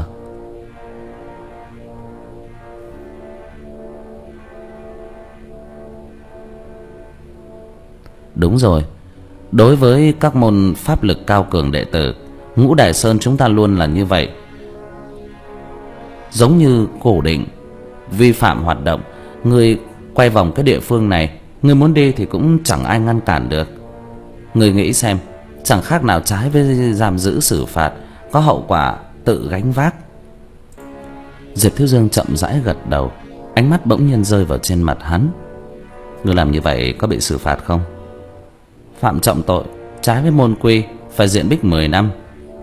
Đúng rồi, đối với các môn pháp lực cao cường đệ tử, Ngũ Đài Sơn chúng ta luôn là như vậy. Giống như cổ định, vi phạm hoạt động, người quay vòng cái địa phương này, người muốn đi thì cũng chẳng ai ngăn cản được. Người nghĩ xem, chẳng khác nào trái với giam giữ xử phạt, có hậu quả tự gánh vác. Diệp Thiếu Dương chậm rãi gật đầu, ánh mắt bỗng nhiên rơi vào trên mặt hắn. Người làm như vậy có bị xử phạt không? Phạm trọng tội, trái với môn quy, phải diện bích mười năm.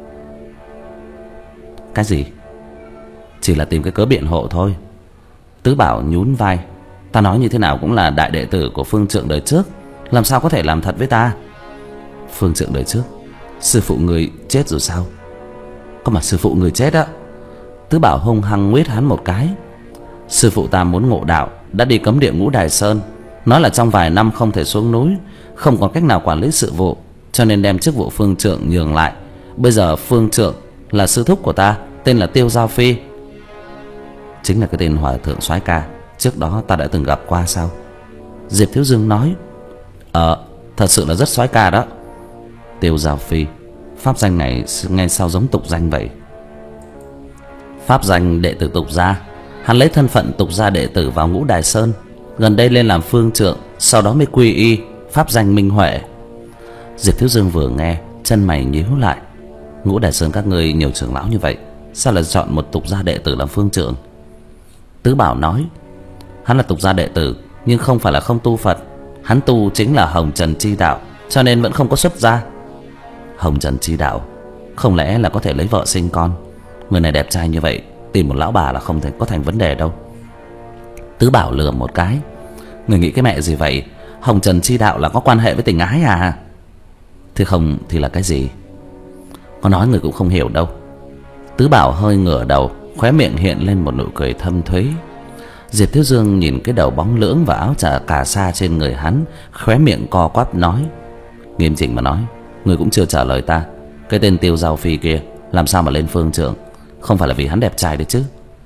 Cái gì? Chỉ là tìm cái cớ biện hộ thôi. Tứ Bảo nhún vai. Ta nói như thế nào cũng là đại đệ tử của Phương Trượng đời trước, làm sao có thể làm thật với ta? Phương Trượng đời trước? Sư phụ người chết rồi sao? Có mà sư phụ người chết á? Tứ Bảo hung hăng nguyết hắn một cái. Sư phụ ta muốn ngộ đạo, đã đi cấm địa Ngũ Đài Sơn, nói là trong vài năm không thể xuống núi, không có cách nào quản lý sự vụ, cho nên đem chức vụ Phương Trượng nhường lại. Bây giờ Phương Trượng là sư thúc của ta, tên là Tiêu Giao Phi. Chính là cái tên hòa thượng soái ca trước đó ta đã từng gặp qua sao? Diệp Thiếu Dương nói. Ờ, thật sự là rất soái ca đó. Tiêu Giao Phi, pháp danh này nghe sao giống tục danh vậy? Pháp danh đệ tử tục gia. Hắn lấy thân phận tục gia đệ tử vào Ngũ Đài Sơn, gần đây lên làm phương trượng, sau đó mới quy y, pháp danh Minh Huệ. Diệp Thiếu Dương vừa nghe, chân mày nhíu lại. Ngũ Đài Sơn các ngươi nhiều trưởng lão như vậy, sao lại chọn một tục gia đệ tử làm phương trượng? Tứ Bảo nói. Hắn là tục gia đệ tử, nhưng không phải là không tu Phật. Hắn tu chính là Hồng Trần Chi Đạo, cho nên vẫn không có xuất gia. Hồng Trần Chi Đạo, không lẽ là có thể lấy vợ sinh con? Người này đẹp trai như vậy, tìm một lão bà là không thể có thành vấn đề đâu. Tứ Bảo lừa một cái. Người nghĩ cái mẹ gì vậy? Hồng Trần Chi Đạo là có quan hệ với tình ái à? Thế không thì là cái gì? Có nói người cũng không hiểu đâu. Tứ Bảo hơi ngửa đầu, khóe miệng hiện lên một nụ cười thâm thúy. Diệp Thiếu Dương nhìn cái đầu bóng lưỡng và áo chả cà sa trên người hắn, khóe miệng co quắp nói. Nghiêm chỉnh mà nói, người cũng chưa trả lời ta. Cái tên Tiêu Giao Phi kia làm sao mà lên phương trượng? Không phải là vì hắn đẹp trai đấy chứ?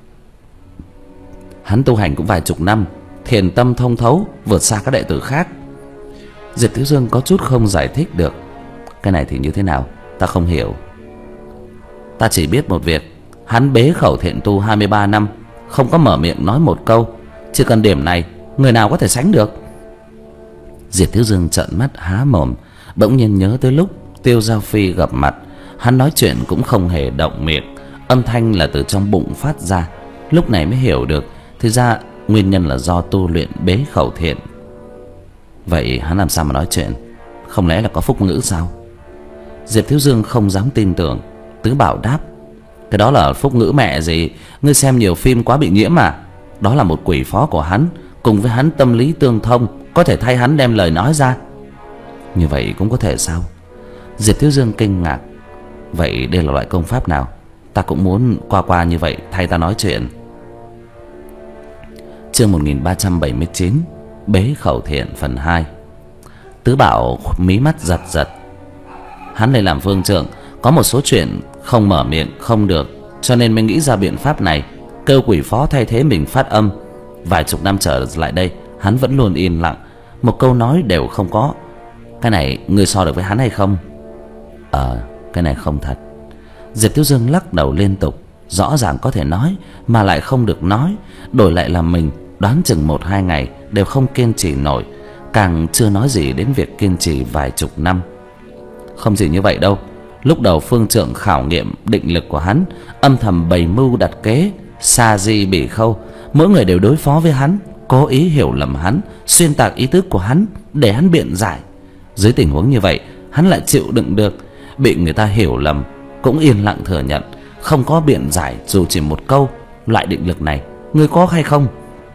Hắn tu hành cũng vài chục năm, thiền tâm thông thấu, vượt xa các đệ tử khác. Diệp Thiếu Dương có chút không giải thích được. Cái này thì như thế nào? Ta không hiểu. Ta chỉ biết một việc, hắn bế khẩu thiện tu hai mươi ba năm, không có mở miệng nói một câu. Chỉ cần điểm này, người nào có thể sánh được? Diệp Thiếu Dương trợn mắt há mồm, bỗng nhiên nhớ tới lúc Tiêu Giao Phi gặp mặt, hắn nói chuyện cũng không hề động miệng, âm thanh là từ trong bụng phát ra. Lúc này mới hiểu được, thì ra nguyên nhân là do tu luyện bế khẩu thiện. Vậy hắn làm sao mà nói chuyện? Không lẽ là có phúc ngữ sao? Diệp Thiếu Dương không dám tin tưởng. Tứ Bảo đáp. Cái đó là phúc ngữ mẹ gì? Ngươi xem nhiều phim quá bị nhiễm à? Đó là một quỷ phó của hắn, cùng với hắn tâm lý tương thông, có thể thay hắn đem lời nói ra. Như vậy cũng có thể sao? Diệp Thiếu Dương kinh ngạc. Vậy đây là loại công pháp nào? ta cũng muốn qua qua như vậy thay ta nói chuyện. Chương một nghìn ba trăm bảy mươi chín. Bế khẩu thiện phần hai. Tứ Bảo mí mắt giật giật. Hắn lên làm phương trượng, có một số chuyện không mở miệng không được, cho nên mới nghĩ ra biện pháp này, kêu quỷ phó thay thế mình phát âm. Vài chục năm trở lại đây, hắn vẫn luôn yên lặng, một câu nói đều không có. Cái này ngươi so được với hắn hay không? Ờ, cái này không thật. Diệp Thiếu Dương lắc đầu liên tục. Rõ ràng có thể nói mà lại không được nói, đổi lại là mình đoán chừng một hai ngày đều không kiên trì nổi, càng chưa nói gì đến việc kiên trì vài chục năm. Không chỉ như vậy đâu, lúc đầu phương trượng khảo nghiệm định lực của hắn, âm thầm bày mưu đặt kế, sa di bỉ khâu, mỗi người đều đối phó với hắn, cố ý hiểu lầm hắn, xuyên tạc ý tứ của hắn để hắn biện giải. Dưới tình huống như vậy, hắn lại chịu đựng được, bị người ta hiểu lầm cũng yên lặng thừa nhận, không có biện giải dù chỉ một câu. Loại định lực này ngươi có hay không?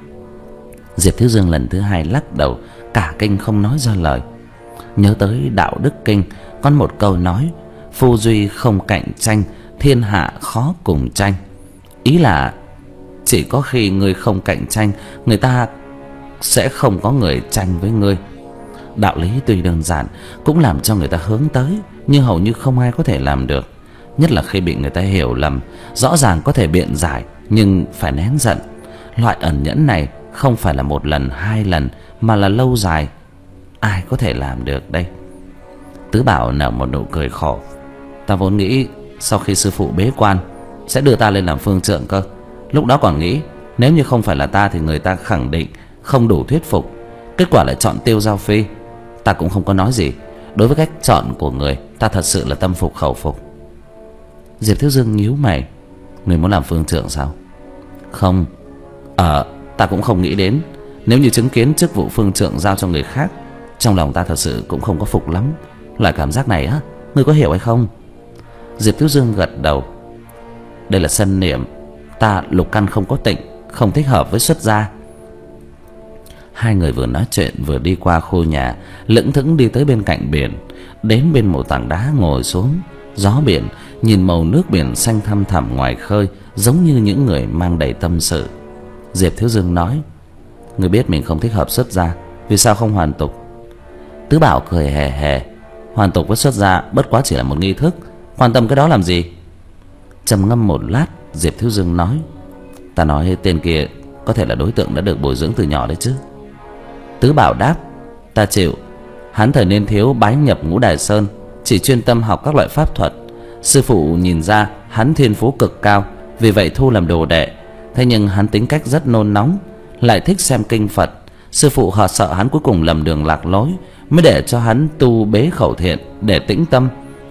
Diệp Thiếu Dương lần thứ hai lắc đầu, cả kinh không nói ra lời. Nhớ tới đạo đức kinh có một câu nói: phu duy không cạnh tranh, thiên hạ khó cùng tranh. Ý là chỉ có khi ngươi không cạnh tranh, người ta sẽ không có người tranh với ngươi. Đạo lý tuy đơn giản, cũng làm cho người ta hướng tới, nhưng hầu như không ai có thể làm được. Nhất là khi bị người ta hiểu lầm, rõ ràng có thể biện giải nhưng phải nén giận. Loại ẩn nhẫn này không phải là một lần hai lần, mà là lâu dài. Ai có thể làm được đây? Tứ Bảo nở một nụ cười khổ. Ta vốn nghĩ sau khi sư phụ bế quan sẽ đưa ta lên làm phương trượng cơ. Lúc đó còn nghĩ nếu như không phải là ta thì người ta khẳng định không đủ thuyết phục. Kết quả lại chọn Tiêu Giao Phi. Ta cũng không có nói gì. Đối với cách chọn của người, ta thật sự là tâm phục khẩu phục. Diệp Thiếu Dương nhíu mày. Người muốn làm phương trượng sao? Không. Ờ, ta cũng không nghĩ đến. Nếu như chứng kiến chức vụ phương trượng giao cho người khác, trong lòng ta thật sự cũng không có phục lắm. Loại cảm giác này á, ngươi có hiểu hay không? Diệp Thiếu Dương gật đầu. Đây là sân niệm, ta lục căn không có tịnh, không thích hợp với xuất gia. Hai người vừa nói chuyện vừa đi qua khu nhà, lững thững đi tới bên cạnh biển, đến bên một tảng đá ngồi xuống. Gió biển, nhìn màu nước biển xanh thăm thẳm ngoài khơi, giống như những người mang đầy tâm sự. Diệp Thiếu Dương nói: ngươi biết mình không thích hợp xuất gia, vì sao không hoàn tục? Tứ Bảo cười hề hề. Hoàn tục với xuất gia bất quá chỉ là một nghi thức, quan tâm cái đó làm gì? Trầm ngâm một lát, Diệp Thiếu Dương nói: ta nói tên kia có thể là đối tượng đã được bồi dưỡng từ nhỏ đấy chứ? Tứ Bảo đáp: ta chịu. Hắn thời niên thiếu bái nhập Ngũ Đài Sơn, chỉ chuyên tâm học các loại pháp thuật. Sư phụ nhìn ra hắn thiên phú cực cao, vì vậy thu làm đồ đệ. Thế nhưng hắn tính cách rất nôn nóng, lại thích xem kinh Phật. Sư phụ họ sợ hắn cuối cùng lầm đường lạc lối, mới để cho hắn tu bế khẩu thiện để tĩnh tâm.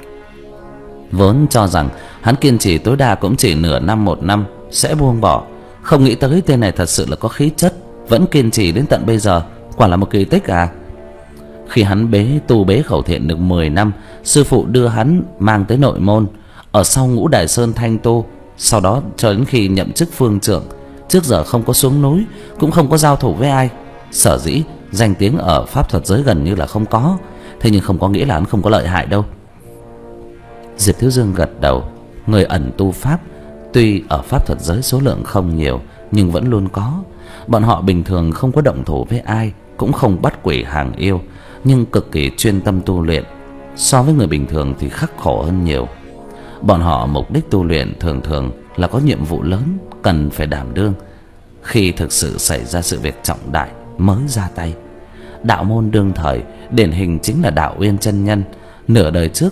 Vốn cho rằng hắn kiên trì tối đa cũng chỉ nửa năm một năm sẽ buông bỏ, không nghĩ tới tên này thật sự là có khí chất, vẫn kiên trì đến tận bây giờ, quả là một kỳ tích à. Khi hắn bế tu bế khẩu thiện được mười năm, sư phụ đưa hắn mang tới nội môn, ở sau Ngũ Đài Sơn thanh tu. Sau đó cho đến khi nhậm chức phương trượng, trước giờ không có xuống núi, cũng không có giao thủ với ai. Sở dĩ danh tiếng ở pháp thuật giới gần như là không có, thế nhưng không có nghĩa là hắn không có lợi hại đâu. Diệp Thiếu Dương gật đầu. Người ẩn tu pháp tuy ở pháp thuật giới số lượng không nhiều, nhưng vẫn luôn có. Bọn họ bình thường không có động thủ với ai, cũng không bắt quỷ hàng yêu, nhưng cực kỳ chuyên tâm tu luyện. So với người bình thường thì khắc khổ hơn nhiều. Bọn họ mục đích tu luyện thường thường là có nhiệm vụ lớn cần phải đảm đương, khi thực sự xảy ra sự việc trọng đại mới ra tay. Đạo môn đương thời điển hình chính là Đạo Uyên chân nhân. Nửa đời trước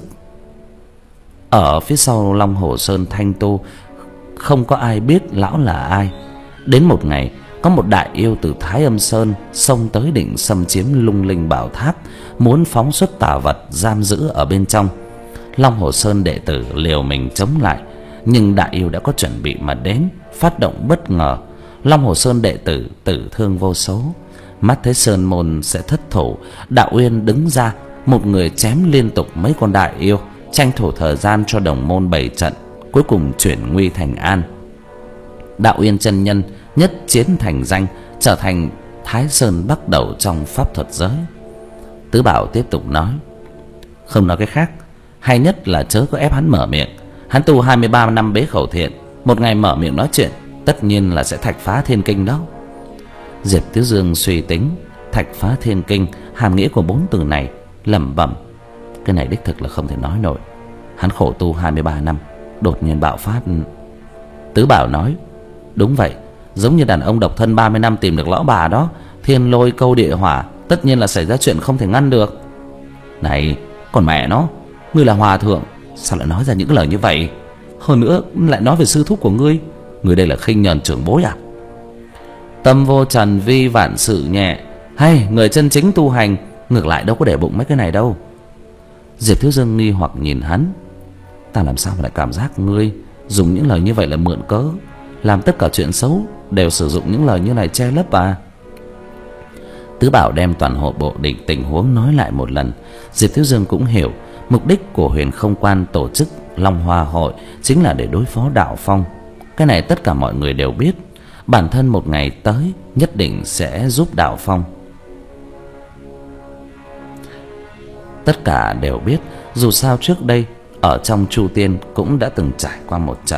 ở phía sau Long Hồ Sơn thanh tu, không có ai biết lão là ai. Đến một ngày, có một đại yêu từ Thái Âm Sơn xông tới định xâm chiếm Lung Linh Bảo Tháp, muốn phóng xuất tà vật giam giữ ở bên trong. Long Hồ Sơn đệ tử liều mình chống lại, nhưng đại yêu đã có chuẩn bị mà đến, phát động bất ngờ. Long Hồ Sơn đệ tử tử thương vô số. Mắt thấy sơn môn sẽ thất thủ, Đạo Uyên đứng ra, một người chém liên tục mấy con đại yêu, tranh thủ thời gian cho đồng môn bày trận, cuối cùng chuyển nguy thành an. Đạo Uyên chân nhân nhất chiến thành danh, trở thành Thái Sơn bắt đầu trong pháp thuật giới. Tứ Bảo tiếp tục nói: không nói cái khác, hay nhất là chớ có ép hắn mở miệng. Hắn tu hai mươi ba năm bế khẩu thiện, một ngày mở miệng nói chuyện tất nhiên là sẽ thạch phá thiên kinh đó. Diệp Thiếu Dương suy tính thạch phá thiên kinh, hàm nghĩa của bốn từ này, lẩm bẩm, cái này đích thực là không thể nói nổi. Hắn khổ tu hai mươi ba năm, đột nhiên bạo phát. Tứ Bảo nói, đúng vậy, giống như đàn ông độc thân ba mươi năm tìm được lão bà đó, thiên lôi câu địa hỏa, tất nhiên là xảy ra chuyện không thể ngăn được. Này, còn mẹ nó, ngươi là hòa thượng, sao lại nói ra những lời như vậy? Hơn nữa lại nói về sư thúc của ngươi, ngươi đây là khinh nhờn trưởng bối à? Tâm vô trần vi vạn sự nhẹ, hay người chân chính tu hành ngược lại đâu có để bụng mấy cái này đâu. Diệp Thiếu Dương nghi hoặc nhìn hắn, ta làm sao mà lại cảm giác ngươi dùng những lời như vậy là mượn cớ, làm tất cả chuyện xấu đều sử dụng những lời như này che lấp à? Tứ Bảo đem toàn hộ bộ định tình huống nói lại một lần. Diệp Thiếu Dương cũng hiểu mục đích của Huyền Không Quan tổ chức Long Hoa Hội chính là để đối phó Đạo Phong. Cái này tất cả mọi người đều biết. Bản thân một ngày tới nhất định sẽ giúp Đạo Phong. Tất cả đều biết, dù sao trước đây ở trong Chu Tiên cũng đã từng trải qua một trận.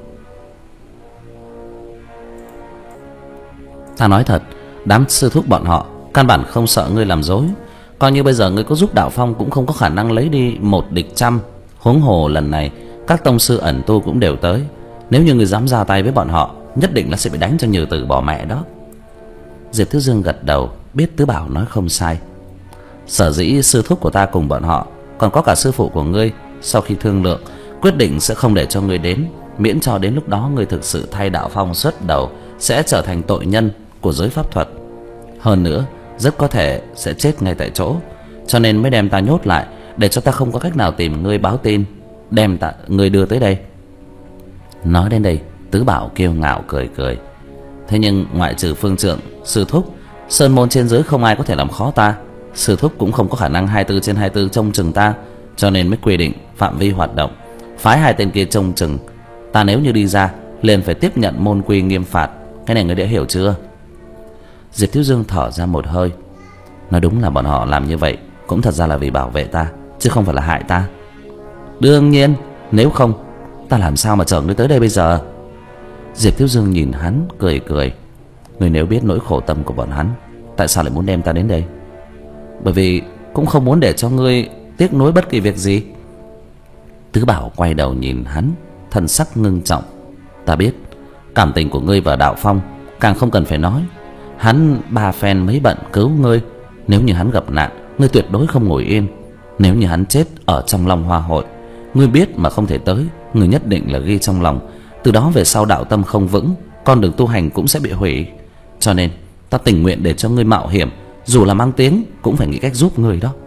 Ta nói thật, đám sư thúc bọn họ căn bản không sợ ngươi làm dối. Coi như bây giờ ngươi có giúp Đạo Phong cũng không có khả năng lấy đi một địch trăm. Huống hồ lần này các tông sư ẩn tu cũng đều tới. Nếu như ngươi dám ra tay với bọn họ, nhất định là sẽ bị đánh cho nhừ tử bỏ mẹ đó. Diệp Thiếu Dương gật đầu, biết Tứ Bảo nói không sai. Sở dĩ sư thúc của ta cùng bọn họ, còn có cả sư phụ của ngươi, sau khi thương lượng quyết định sẽ không để cho ngươi đến, miễn cho đến lúc đó ngươi thực sự thay Đạo Phong xuất đầu, sẽ trở thành tội nhân của giới pháp thuật. Hơn nữa rất có thể sẽ chết ngay tại chỗ, cho nên mới đem ta nhốt lại, để cho ta không có cách nào tìm ngươi báo tin, đem ta ngươi đưa tới đây. Nói đến đây Tứ Bảo kiêu ngạo cười cười. Thế nhưng ngoại trừ phương trượng, sư thúc, sơn môn trên dưới không ai có thể làm khó ta. Sư thúc cũng không có khả năng hai mươi bốn trên hai mươi bốn trông chừng ta, cho nên mới quy định phạm vi hoạt động, phái hai tên kia trông chừng. Ta nếu như đi ra liền phải tiếp nhận môn quy nghiêm phạt. Cái này ngươi đã hiểu chưa? Diệp Thiếu Dương thở ra một hơi. Nói đúng là bọn họ làm như vậy cũng thật ra là vì bảo vệ ta, chứ không phải là hại ta. Đương nhiên, nếu không ta làm sao mà chở ngươi tới đây bây giờ? Diệp Thiếu Dương nhìn hắn cười cười. Ngươi nếu biết nỗi khổ tâm của bọn hắn, tại sao lại muốn đem ta đến đây? Bởi vì cũng không muốn để cho ngươi tiếc nuối bất kỳ việc gì. Tứ Bảo quay đầu nhìn hắn, thần sắc ngưng trọng. Ta biết cảm tình của ngươi và Đạo Phong, càng không cần phải nói. Hắn ba phen mấy bận cứu ngươi, nếu như hắn gặp nạn, ngươi tuyệt đối không ngồi yên. Nếu như hắn chết ở trong Long Hoa Hội, ngươi biết mà không thể tới, ngươi nhất định là ghi trong lòng. Từ đó về sau đạo tâm không vững, con đường tu hành cũng sẽ bị hủy. Cho nên ta tình nguyện để cho ngươi mạo hiểm, dù là mang tiếng cũng phải nghĩ cách giúp ngươi đó.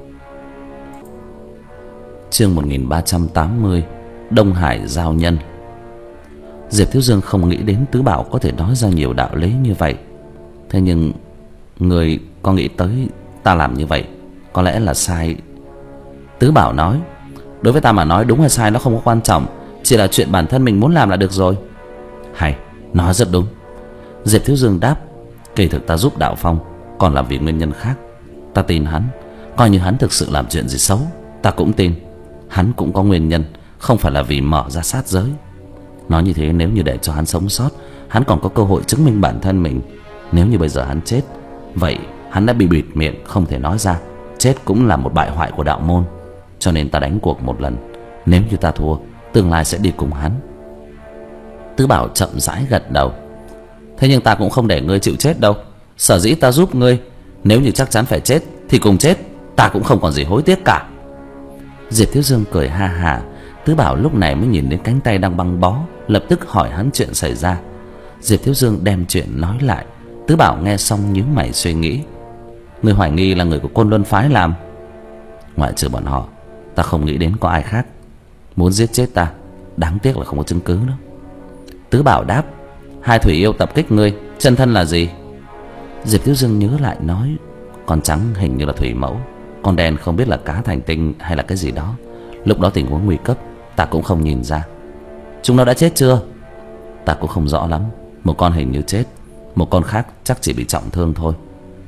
Chương một nghìn ba trăm tám mươi, Đông Hải giao nhân. Diệp Thiếu Dương không nghĩ đến Tứ Bảo có thể nói ra nhiều đạo lý như vậy. Thế nhưng người có nghĩ tới ta làm như vậy có lẽ là sai. Tứ Bảo nói, đối với ta mà nói đúng hay sai nó không có quan trọng, chỉ là chuyện bản thân mình muốn làm là được rồi. Hay, nói rất đúng. Diệp Thiếu Dương đáp, kỳ thực ta giúp Đạo Phong còn là vì nguyên nhân khác. Ta tin hắn, coi như hắn thực sự làm chuyện gì xấu, ta cũng tin hắn cũng có nguyên nhân, không phải là vì mở ra sát giới. Nói như thế, nếu như để cho hắn sống sót, hắn còn có cơ hội chứng minh bản thân mình. Nếu như bây giờ hắn chết, vậy hắn đã bị bịt miệng không thể nói ra, chết cũng là một bại hoại của đạo môn. Cho nên ta đánh cuộc một lần, nếu như ta thua, tương lai sẽ đi cùng hắn. Tứ Bảo chậm rãi gật đầu. Thế nhưng ta cũng không để ngươi chịu chết đâu. Sở dĩ ta giúp ngươi, nếu như chắc chắn phải chết thì cùng chết, ta cũng không còn gì hối tiếc cả. Diệp Thiếu Dương cười ha hả. Tứ Bảo lúc này mới nhìn đến cánh tay đang băng bó, lập tức hỏi hắn chuyện xảy ra. Diệp Thiếu Dương đem chuyện nói lại. Tứ Bảo nghe xong nhíu mày suy nghĩ. Người hoài nghi là người của Côn Luân phái làm? Ngoại trừ bọn họ, ta không nghĩ đến có ai khác muốn giết chết ta. Đáng tiếc là không có chứng cứ đó. Tứ Bảo đáp, hai thủy yêu tập kích ngươi, chân thân là gì? Diệp Thiếu Dương nhớ lại nói, con trắng hình như là thủy mẫu, con đen không biết là cá thành tinh hay là cái gì đó. Lúc đó tình huống nguy cấp, ta cũng không nhìn ra. Chúng nó đã chết chưa? Ta cũng không rõ lắm. Một con hình như chết, một con khác chắc chỉ bị trọng thương thôi.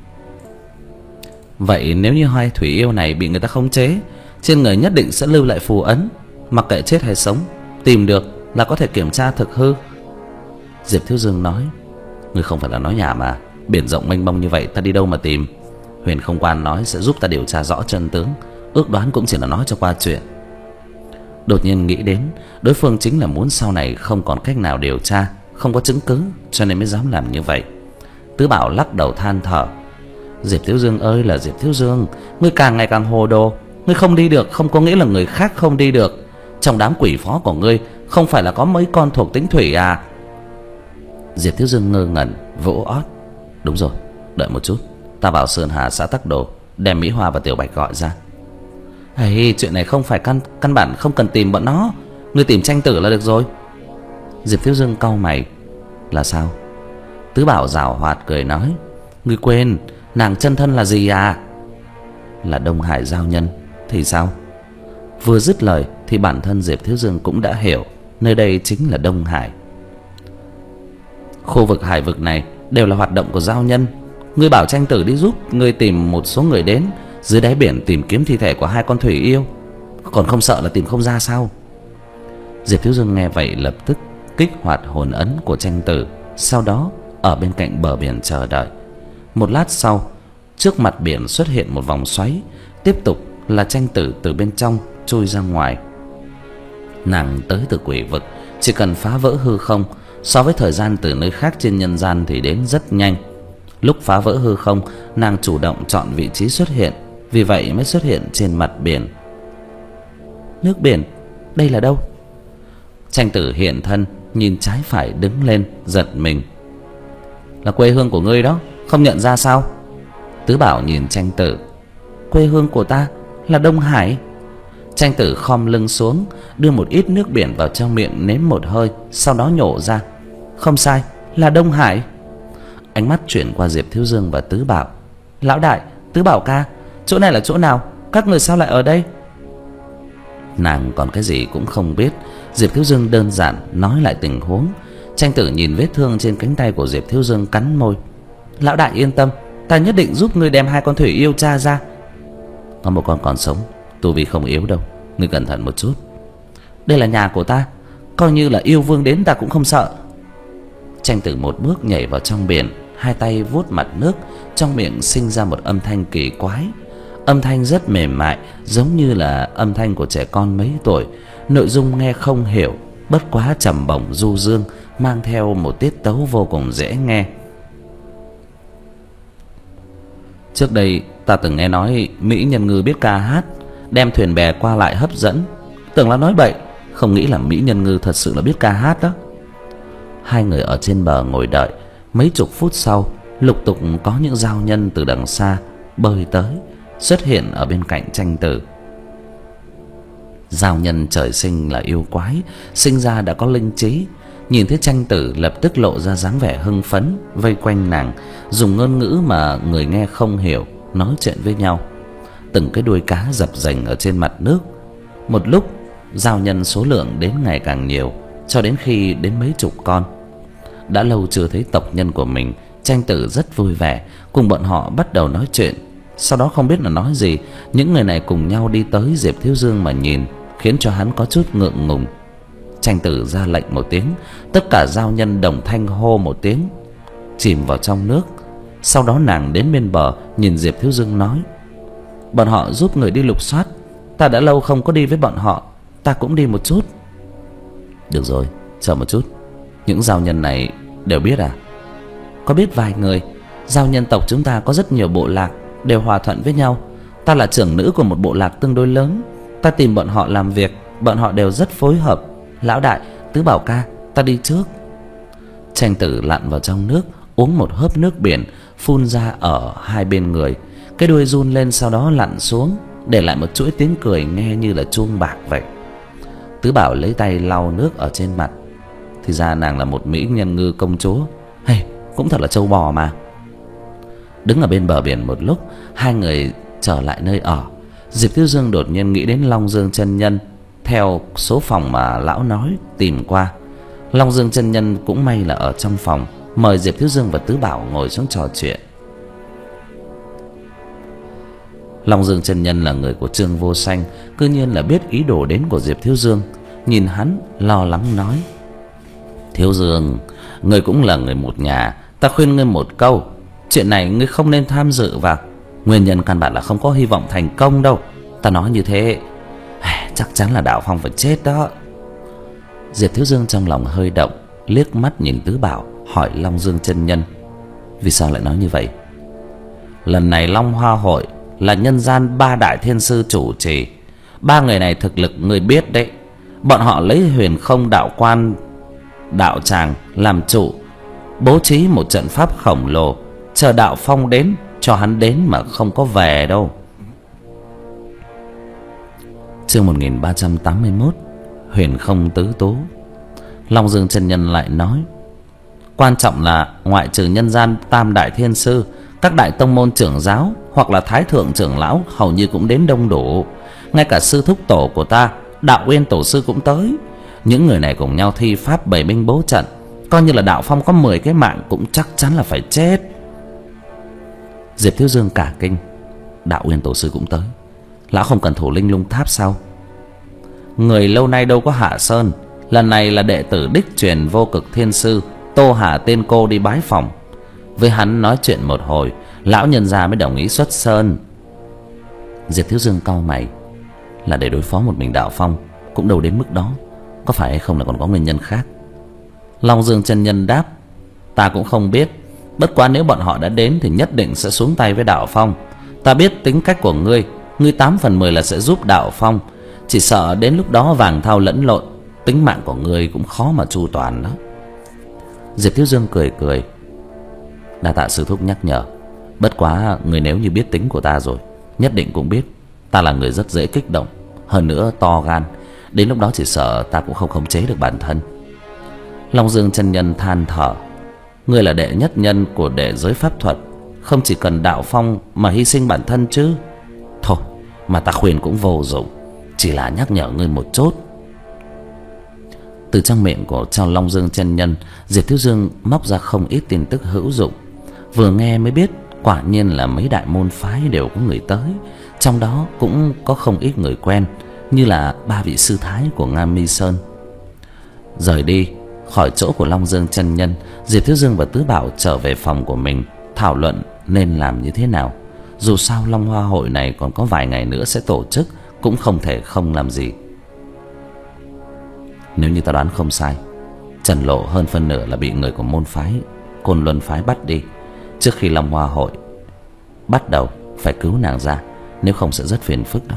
Vậy nếu như hai thủy yêu này bị người ta khống chế, trên người nhất định sẽ lưu lại phù ấn, mặc kệ chết hay sống. tìm được là có thể kiểm tra thực hư. Diệp Thiếu Dương nói: Ngươi không phải là nói nhảm mà. Biển rộng mênh mông như vậy ta đi đâu mà tìm. Huyền Không Quan nói sẽ giúp ta điều tra rõ chân tướng, ước đoán cũng chỉ là nói cho qua chuyện. Đột nhiên nghĩ đến đối phương chính là muốn sau này không còn cách nào điều tra, không có chứng cứ, cho nên mới dám làm như vậy. Tứ Bảo lắc đầu than thở: Diệp Thiếu Dương ơi là Diệp Thiếu Dương, ngươi càng ngày càng hồ đồ. Ngươi không đi được không có nghĩa là người khác không đi được. Trong đám quỷ phó của ngươi không phải là có mấy con thuộc tính thủy à? Diệp Thiếu Dương ngơ ngẩn vỗ ót: Đúng rồi, đợi một chút, ta vào Sơn Hà xã Tắc Đồ đem Mỹ Hoa và Tiểu Bạch gọi ra. Hey, chuyện này không phải căn căn bản không cần tìm bọn nó, ngươi tìm Tranh Tử là được rồi. Diệp Thiếu Dương cau mày: Là sao? Tứ Bảo giảo hoạt cười nói: Ngươi quên nàng chân thân là gì à? Là Đông Hải giao nhân. Thì sao? Vừa dứt lời thì bản thân Diệp Thiếu Dương cũng đã hiểu nơi đây chính là Đông Hải. Khu vực hải vực này đều là hoạt động của giao nhân. Ngươi bảo Tranh Tử đi giúp ngươi tìm một số người đến dưới đáy biển tìm kiếm thi thể của hai con thủy yêu, còn không sợ là tìm không ra sao? Diệp Thiếu Dương nghe vậy lập tức kích hoạt hồn ấn của Tranh Tử, sau đó ở bên cạnh bờ biển chờ đợi. Một lát sau, trước mặt biển xuất hiện một vòng xoáy, tiếp tục là Tranh Tử từ bên trong trôi ra ngoài. Nàng tới từ quỷ vực, chỉ cần phá vỡ hư không, so với thời gian từ nơi khác trên nhân gian thì đến rất nhanh. Lúc phá vỡ hư không, nàng chủ động chọn vị trí xuất hiện, vì vậy mới xuất hiện trên mặt biển. Nước biển, đây là đâu? Tranh Tử hiện thân, nhìn trái phải đứng lên, giật mình. Là quê hương của ngươi đó, không nhận ra sao? Tứ Bảo nhìn Tranh Tử: Quê hương của ta là Đông Hải. Tranh Tử khom lưng xuống, đưa một ít nước biển vào trong miệng nếm một hơi, sau đó nhổ ra: Không sai, là Đông Hải. Ánh mắt chuyển qua Diệp Thiếu Dương và Tứ Bảo: Lão đại, Tứ Bảo ca, chỗ này là chỗ nào? Các người sao lại ở đây? Nàng còn cái gì cũng không biết. Diệp Thiếu Dương đơn giản nói lại tình huống. Tranh Tử nhìn vết thương trên cánh tay của Diệp Thiếu Dương cắn môi: Lão đại yên tâm, ta nhất định giúp ngươi đem hai con thủy yêu tra ra. Có một con còn sống, tu vi không yếu đâu, ngươi cẩn thận một chút. Đây là nhà của ta, coi như là yêu vương đến ta cũng không sợ. Tranh Tử một bước nhảy vào trong biển, hai tay vuốt mặt nước, trong miệng sinh ra một âm thanh kỳ quái. Âm thanh rất mềm mại, giống như là âm thanh của trẻ con mấy tuổi. Nội dung nghe không hiểu, bất quá trầm bổng du dương, mang theo một tiết tấu vô cùng dễ nghe. Trước đây ta từng nghe nói mỹ nhân ngư biết ca hát, đem thuyền bè qua lại hấp dẫn, tưởng là nói bậy, không nghĩ là mỹ nhân ngư thật sự là biết ca hát đó. Hai người ở trên bờ ngồi đợi. Mấy chục phút sau, lục tục có những giao nhân từ đằng xa bơi tới, xuất hiện ở bên cạnh Tranh Tử. Giao nhân trời sinh là yêu quái, sinh ra đã có linh trí. Nhìn thấy Tranh Tử lập tức lộ ra dáng vẻ hưng phấn, vây quanh nàng, dùng ngôn ngữ mà người nghe không hiểu, nói chuyện với nhau. Từng cái đuôi cá dập dềnh ở trên mặt nước. Một lúc, giao nhân số lượng đến ngày càng nhiều, cho đến khi đến mấy chục con. Đã lâu chưa thấy tộc nhân của mình, Tranh Tử rất vui vẻ, cùng bọn họ bắt đầu nói chuyện. Sau đó không biết là nói gì, những người này cùng nhau đi tới Diệp Thiếu Dương mà nhìn, khiến cho hắn có chút ngượng ngùng. Tranh Tử ra lệnh một tiếng, tất cả giao nhân đồng thanh hô một tiếng, chìm vào trong nước. Sau đó nàng đến bên bờ, nhìn Diệp Thiếu Dương nói: Bọn họ giúp người đi lục soát, ta đã lâu không có đi với bọn họ, ta cũng đi một chút. Được rồi, chờ một chút. Những giao nhân này đều biết à? Có biết vài người. Giao nhân tộc chúng ta có rất nhiều bộ lạc, đều hòa thuận với nhau. Ta là trưởng nữ của một bộ lạc tương đối lớn, ta tìm bọn họ làm việc, bọn họ đều rất phối hợp. Lão đại, Tứ Bảo ca, ta đi trước. Tranh Tử lặn vào trong nước, uống một hớp nước biển, phun ra ở hai bên người. Cái đuôi run lên, sau đó lặn xuống, để lại một chuỗi tiếng cười nghe như là chuông bạc vậy. Tứ Bảo lấy tay lau nước ở trên mặt. Thì ra nàng là một mỹ nhân ngư công chúa. Hey, cũng thật là trâu bò mà. Đứng ở bên bờ biển một lúc, hai người trở lại nơi ở. Diệp Thiếu Dương đột nhiên nghĩ đến Long Dương chân nhân, theo số phòng mà lão nói tìm qua. Long Dương chân nhân cũng may là ở trong phòng, mời Diệp Thiếu Dương và Tứ Bảo ngồi xuống trò chuyện. Long Dương chân nhân là người của Trương Vô Sanh, cư nhiên là biết ý đồ đến của Diệp Thiếu Dương. nhìn hắn lo lắng nói: Thiếu Dương, ngươi cũng là người một nhà, ta khuyên ngươi một câu, chuyện này ngươi không nên tham dự vào. Nguyên nhân căn bản là không có hy vọng thành công đâu. Ta nói như thế, chắc chắn là Đạo Phong phải chết đó. Diệp Thiếu Dương trong lòng hơi động, liếc mắt nhìn Tứ Bảo, hỏi Long Dương chân nhân: Vì sao lại nói như vậy? Lần này Long Hoa hội là nhân gian ba đại thiên sư chủ trì. Ba người này thực lực người biết đấy. Bọn họ lấy Huyền Không đạo quan đạo tràng làm trụ, bố trí một trận pháp khổng lồ, chờ Đạo Phong đến, cho hắn đến mà không có về đâu. Chương một nghìn ba trăm tám mươi mốt. Huyền Không tứ tú. Long Dương chân nhân lại nói: Quan trọng là ngoại trừ nhân gian tam đại thiên sư, các đại tông môn trưởng giáo hoặc là thái thượng trưởng lão hầu như cũng đến đông đủ. Ngay cả sư thúc tổ của ta, Đạo Uyên tổ sư cũng tới. Những người này cùng nhau thi pháp bày binh bố trận, coi như là Đạo Phong có mười cái mạng cũng chắc chắn là phải chết. Diệp Thiếu Dương cả kinh: Đạo Uyên tổ sư cũng tới? Lão không cần thủ Linh Lung tháp sao? Người lâu nay đâu có hạ sơn. Lần này là đệ tử đích truyền Vô Cực Thiên sư Tô Hà Tiên Cô đi bái phỏng. Với hắn nói chuyện một hồi, lão nhân gia mới đồng ý xuất sơn. Diệp Thiếu Dương cau mày: Là để đối phó một mình Đạo Phong? Cũng đâu đến mức đó. Có phải hay không là còn có nguyên nhân khác? Long Dương chân nhân đáp: Ta cũng không biết. Bất quá nếu bọn họ đã đến thì nhất định sẽ xuống tay với Đạo Phong. Ta biết tính cách của ngươi, ngươi tám phần mười là sẽ giúp Đạo Phong. Chỉ sợ đến lúc đó vàng thau lẫn lộn, tính mạng của ngươi cũng khó mà chu toàn đó. Diệp Thiếu Dương cười cười: Đa tạ sư thúc nhắc nhở. Bất quá người nếu như biết tính của ta rồi, nhất định cũng biết ta là người rất dễ kích động, hơn nữa to gan. Đến lúc đó chỉ sợ ta cũng không khống chế được bản thân. Long Dương chân nhân than thở: Ngươi là đệ nhất nhân của đệ giới pháp thuật, không chỉ cần Đạo Phong mà hy sinh bản thân chứ. Thôi mà ta khuyên cũng vô dụng, chỉ là nhắc nhở ngươi một chút. Từ trong miệng của Trao Long Dương chân nhân, Diệp Thiếu Dương móc ra không ít tin tức hữu dụng. Vừa nghe mới biết quả nhiên là mấy đại môn phái đều có người tới, trong đó cũng có không ít người quen, như là ba vị sư thái của Nga Mi Sơn. Rời đi khỏi chỗ của Long Dương chân nhân, Diệp Thiếu Dương và Tứ Bảo trở về phòng của mình, thảo luận nên làm như thế nào. Dù sao Long Hoa hội này còn có vài ngày nữa sẽ tổ chức, cũng không thể không làm gì. Nếu như ta đoán không sai, Trần Lộ hơn phân nửa là bị người của môn phái Côn Luân phái bắt đi. Trước khi Long Hoa hội bắt đầu phải cứu nàng ra, nếu không sẽ rất phiền phức đó.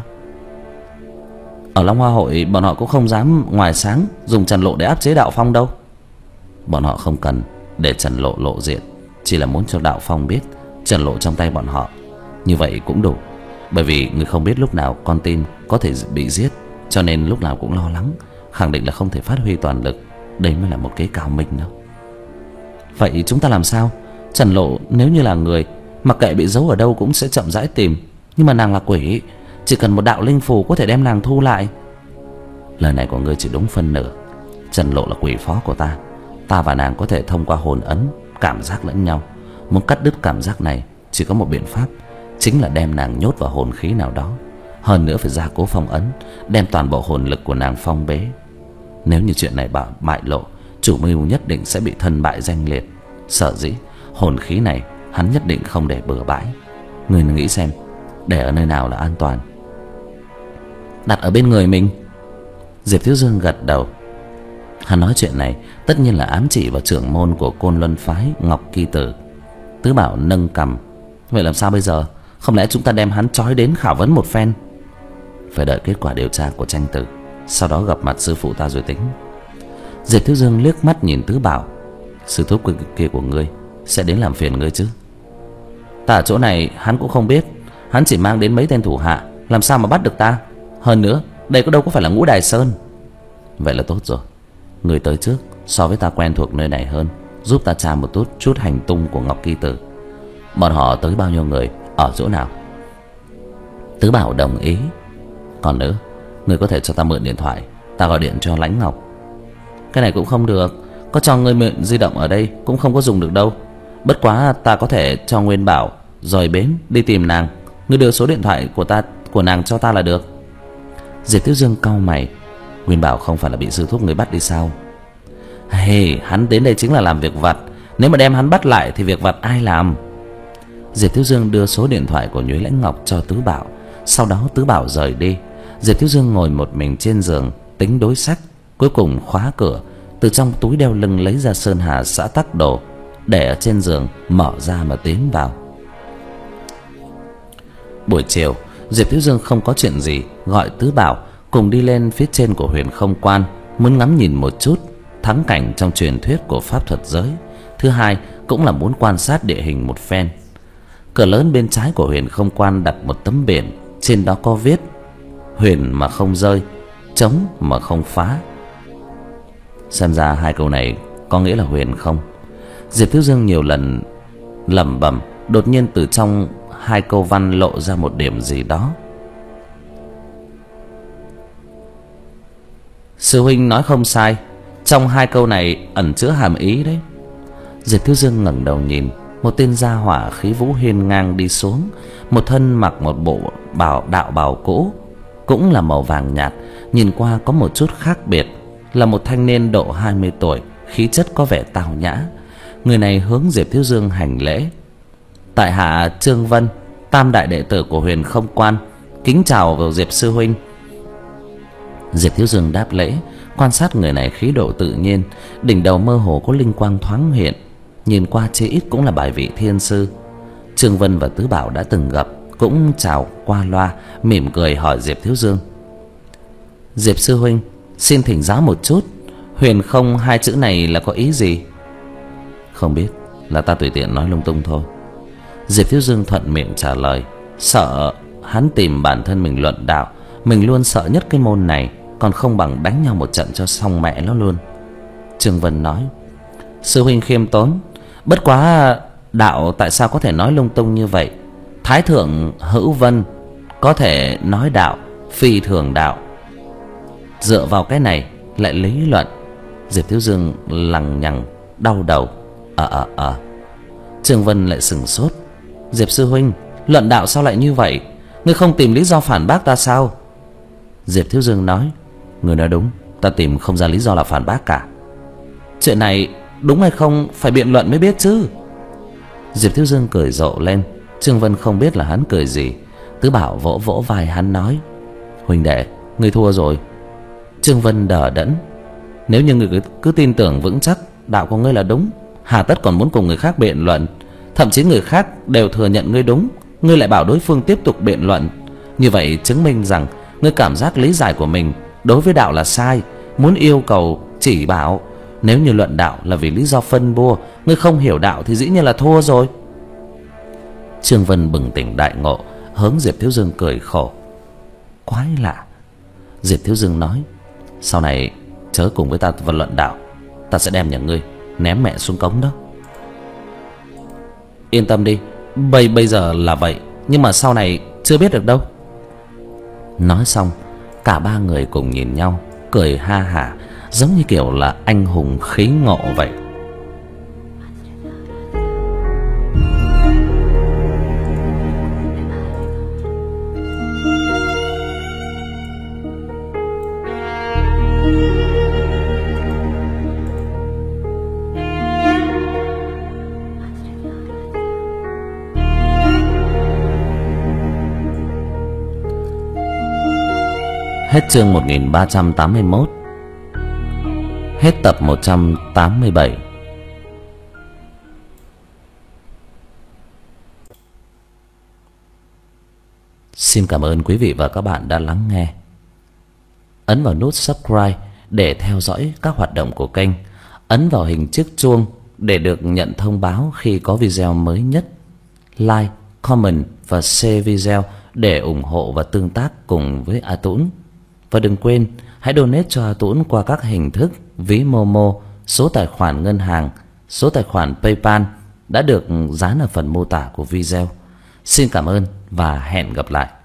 Ở Long Hoa hội bọn họ cũng không dám ngoài sáng dùng Trần Lộ để áp chế Đạo Phong đâu. Bọn họ không cần để Trần Lộ lộ diện, chỉ là muốn cho Đạo Phong biết Trần Lộ trong tay bọn họ. Như vậy cũng đủ. Bởi vì người không biết lúc nào con tin có thể bị giết, cho nên lúc nào cũng lo lắng, khẳng định là không thể phát huy toàn lực. Đây mới là một kế cao minh đâu. Vậy chúng ta làm sao? Trần Lộ nếu như là người, mặc kệ bị giấu ở đâu cũng sẽ chậm rãi tìm. Nhưng mà nàng là quỷ, chỉ cần một đạo linh phù có thể đem nàng thu lại. Lời này của ngươi chỉ đúng phân nửa. Trần Lộ là quỷ phó của ta, ta và nàng có thể thông qua hồn ấn cảm giác lẫn nhau. Muốn cắt đứt cảm giác này chỉ có một biện pháp, chính là đem nàng nhốt vào hồn khí nào đó. Hơn nữa phải gia cố phong ấn, đem toàn bộ hồn lực của nàng phong bế. Nếu như chuyện này bảo bại lộ, chủ mưu nhất định sẽ bị thân bại danh liệt. Sở dĩ hồn khí này hắn nhất định không để bừa bãi. Người nghĩ xem, để ở nơi nào là an toàn? Đặt ở bên người mình. Diệp Thiếu Dương gật đầu. Hắn nói chuyện này tất nhiên là ám chỉ vào trưởng môn của Côn Luân phái Ngọc Kỳ Tử. Tứ Bảo nâng cằm: Vậy làm sao bây giờ? Không lẽ chúng ta đem hắn trói đến khảo vấn một phen? Phải đợi kết quả điều tra của tranh tử, sau đó gặp mặt sư phụ ta rồi tính. Diệp Thiếu Dương liếc mắt nhìn Tứ Bảo: Sư thúc kia của ngươi sẽ đến làm phiền ngươi chứ? Ta ở chỗ này hắn cũng không biết, hắn chỉ mang đến mấy tên thủ hạ, làm sao mà bắt được ta? Hơn nữa đây có đâu có phải là Ngũ Đài Sơn. Vậy là tốt rồi, ngươi tới trước, so với ta quen thuộc nơi này hơn, giúp ta tra một chút chút hành tung của Ngọc Kỳ Tử. Bọn họ tới bao nhiêu người, ở chỗ nào? Tứ Bảo đồng ý. Còn nữa, ngươi có thể cho ta mượn điện thoại, ta gọi điện cho Lãnh Ngọc. Cái này cũng không được, có cho ngươi mượn di động ở đây cũng không có dùng được đâu. Bất quá ta có thể cho Nguyên Bảo rồi bến đi tìm nàng. Ngươi đưa số điện thoại của ta của nàng cho ta là được. Diệp Thiếu Dương cau mày: Huyền bảo không phải là bị sư thúc người bắt đi sao? Hey, hắn đến đây chính là làm việc vặt. Nếu mà đem hắn bắt lại thì việc vặt ai làm? Diệp Thiếu Dương đưa số điện thoại của Nhuế Lãnh Ngọc cho Tứ Bảo. Sau đó Tứ Bảo rời đi. Diệp Thiếu Dương ngồi một mình trên giường tính đối sách. Cuối cùng khóa cửa, từ trong túi đeo lưng lấy ra sơn hà xã tắc đồ, để ở trên giường, mở ra mà tiến vào. Buổi chiều, Diệp Thiếu Dương không có chuyện gì, gọi Tứ Bảo cùng đi lên phía trên của Huyền Không Quan, muốn ngắm nhìn một chút thắng cảnh trong truyền thuyết của pháp thuật giới. Thứ hai cũng là muốn quan sát địa hình một phen. Cửa lớn bên trái của Huyền Không Quan đặt một tấm biển, trên đó có viết: huyền mà không rơi, trống mà không phá. Xem ra hai câu này có nghĩa là huyền không. Diệp Thiếu Dương nhiều lần lẩm bẩm, đột nhiên từ trong hai câu văn lộ ra một điểm gì đó. Sư huynh nói không sai, trong hai câu này ẩn chứa hàm ý đấy. Diệp Thiếu Dương ngẩng đầu nhìn, một tên gia hỏa khí vũ hiên ngang đi xuống, một thân mặc một bộ bào đạo bào cũ, cũng là màu vàng nhạt, nhìn qua có một chút khác biệt. Là một thanh niên độ hai mươi tuổi, khí chất có vẻ tào nhã. Người này hướng Diệp Thiếu Dương hành lễ: tại hạ Trương Vân, tam đại đệ tử của Huyền Không Quan, kính chào vào Diệp sư huynh. Diệp Thiếu Dương đáp lễ, quan sát người này khí độ tự nhiên, đỉnh đầu mơ hồ có linh quang thoáng hiện, nhìn qua chí ít cũng là bài vị thiên sư. Trương Vân và Tứ Bảo đã từng gặp, cũng chào qua loa, mỉm cười hỏi Diệp Thiếu Dương: Diệp sư huynh, xin thỉnh giáo một chút, huyền không hai chữ này là có ý gì? Không biết, là ta tùy tiện nói lung tung thôi. Diệp Thiếu Dương thuận miệng trả lời, sợ hắn tìm bản thân mình luận đạo. Mình luôn sợ nhất cái môn này, còn không bằng đánh nhau một trận cho xong mẹ nó luôn. Trương Vân nói: sư huynh khiêm tốn, bất quá đạo tại sao có thể nói lung tung như vậy? Thái thượng hữu vân, có thể nói đạo, phi thường đạo. Dựa vào cái này lại lý luận. Diệp Thiếu Dương lằng nhằng đau đầu. Ờ ờ ờ Trương Vân lại sừng sốt: Diệp sư huynh, luận đạo sao lại như vậy? Ngươi không tìm lý do phản bác ta sao? Diệp Thiếu Dương nói: ngươi nói đúng, ta tìm không ra lý do là phản bác cả. Chuyện này đúng hay không phải biện luận mới biết chứ. Diệp Thiếu Dương cười rộ lên. Trương Vân không biết là hắn cười gì. Tứ Bảo vỗ vỗ vai hắn nói: huynh đệ, ngươi thua rồi. Trương Vân đờ đẫn: nếu như ngươi cứ, cứ tin tưởng vững chắc đạo của ngươi là đúng, hà tất còn muốn cùng người khác biện luận? Thậm chí người khác đều thừa nhận ngươi đúng, ngươi lại bảo đối phương tiếp tục biện luận. Như vậy chứng minh rằng ngươi cảm giác lý giải của mình đối với đạo là sai, muốn yêu cầu chỉ bảo. Nếu như luận đạo là vì lý do phân bua, ngươi không hiểu đạo thì dĩ nhiên là thua rồi. Trương Vân bừng tỉnh đại ngộ, hướng Diệp Thiếu Dương cười khổ: quái lạ. Diệp Thiếu Dương nói: sau này chớ cùng với ta vật luận đạo, ta sẽ đem nhà ngươi ném mẹ xuống cống đó. Yên tâm đi, bây bây giờ là vậy, nhưng mà sau này chưa biết được đâu. Nói xong, cả ba người cùng nhìn nhau, cười ha hả, giống như kiểu là anh hùng khí ngộ vậy. Hết chương một nghìn ba trăm tám mươi mốt. Hết tập một trăm tám mươi bảy. Xin cảm ơn quý vị và các bạn đã lắng nghe. Ấn vào nút subscribe để theo dõi các hoạt động của kênh. Ấn vào hình chiếc chuông để được nhận thông báo khi có video mới nhất. Like, comment và share video để ủng hộ và tương tác cùng với A Tũng. Và đừng quên hãy donate cho A Tũng qua các hình thức ví Momo, số tài khoản ngân hàng, số tài khoản PayPal đã được dán ở phần mô tả của video. Xin cảm ơn và hẹn gặp lại.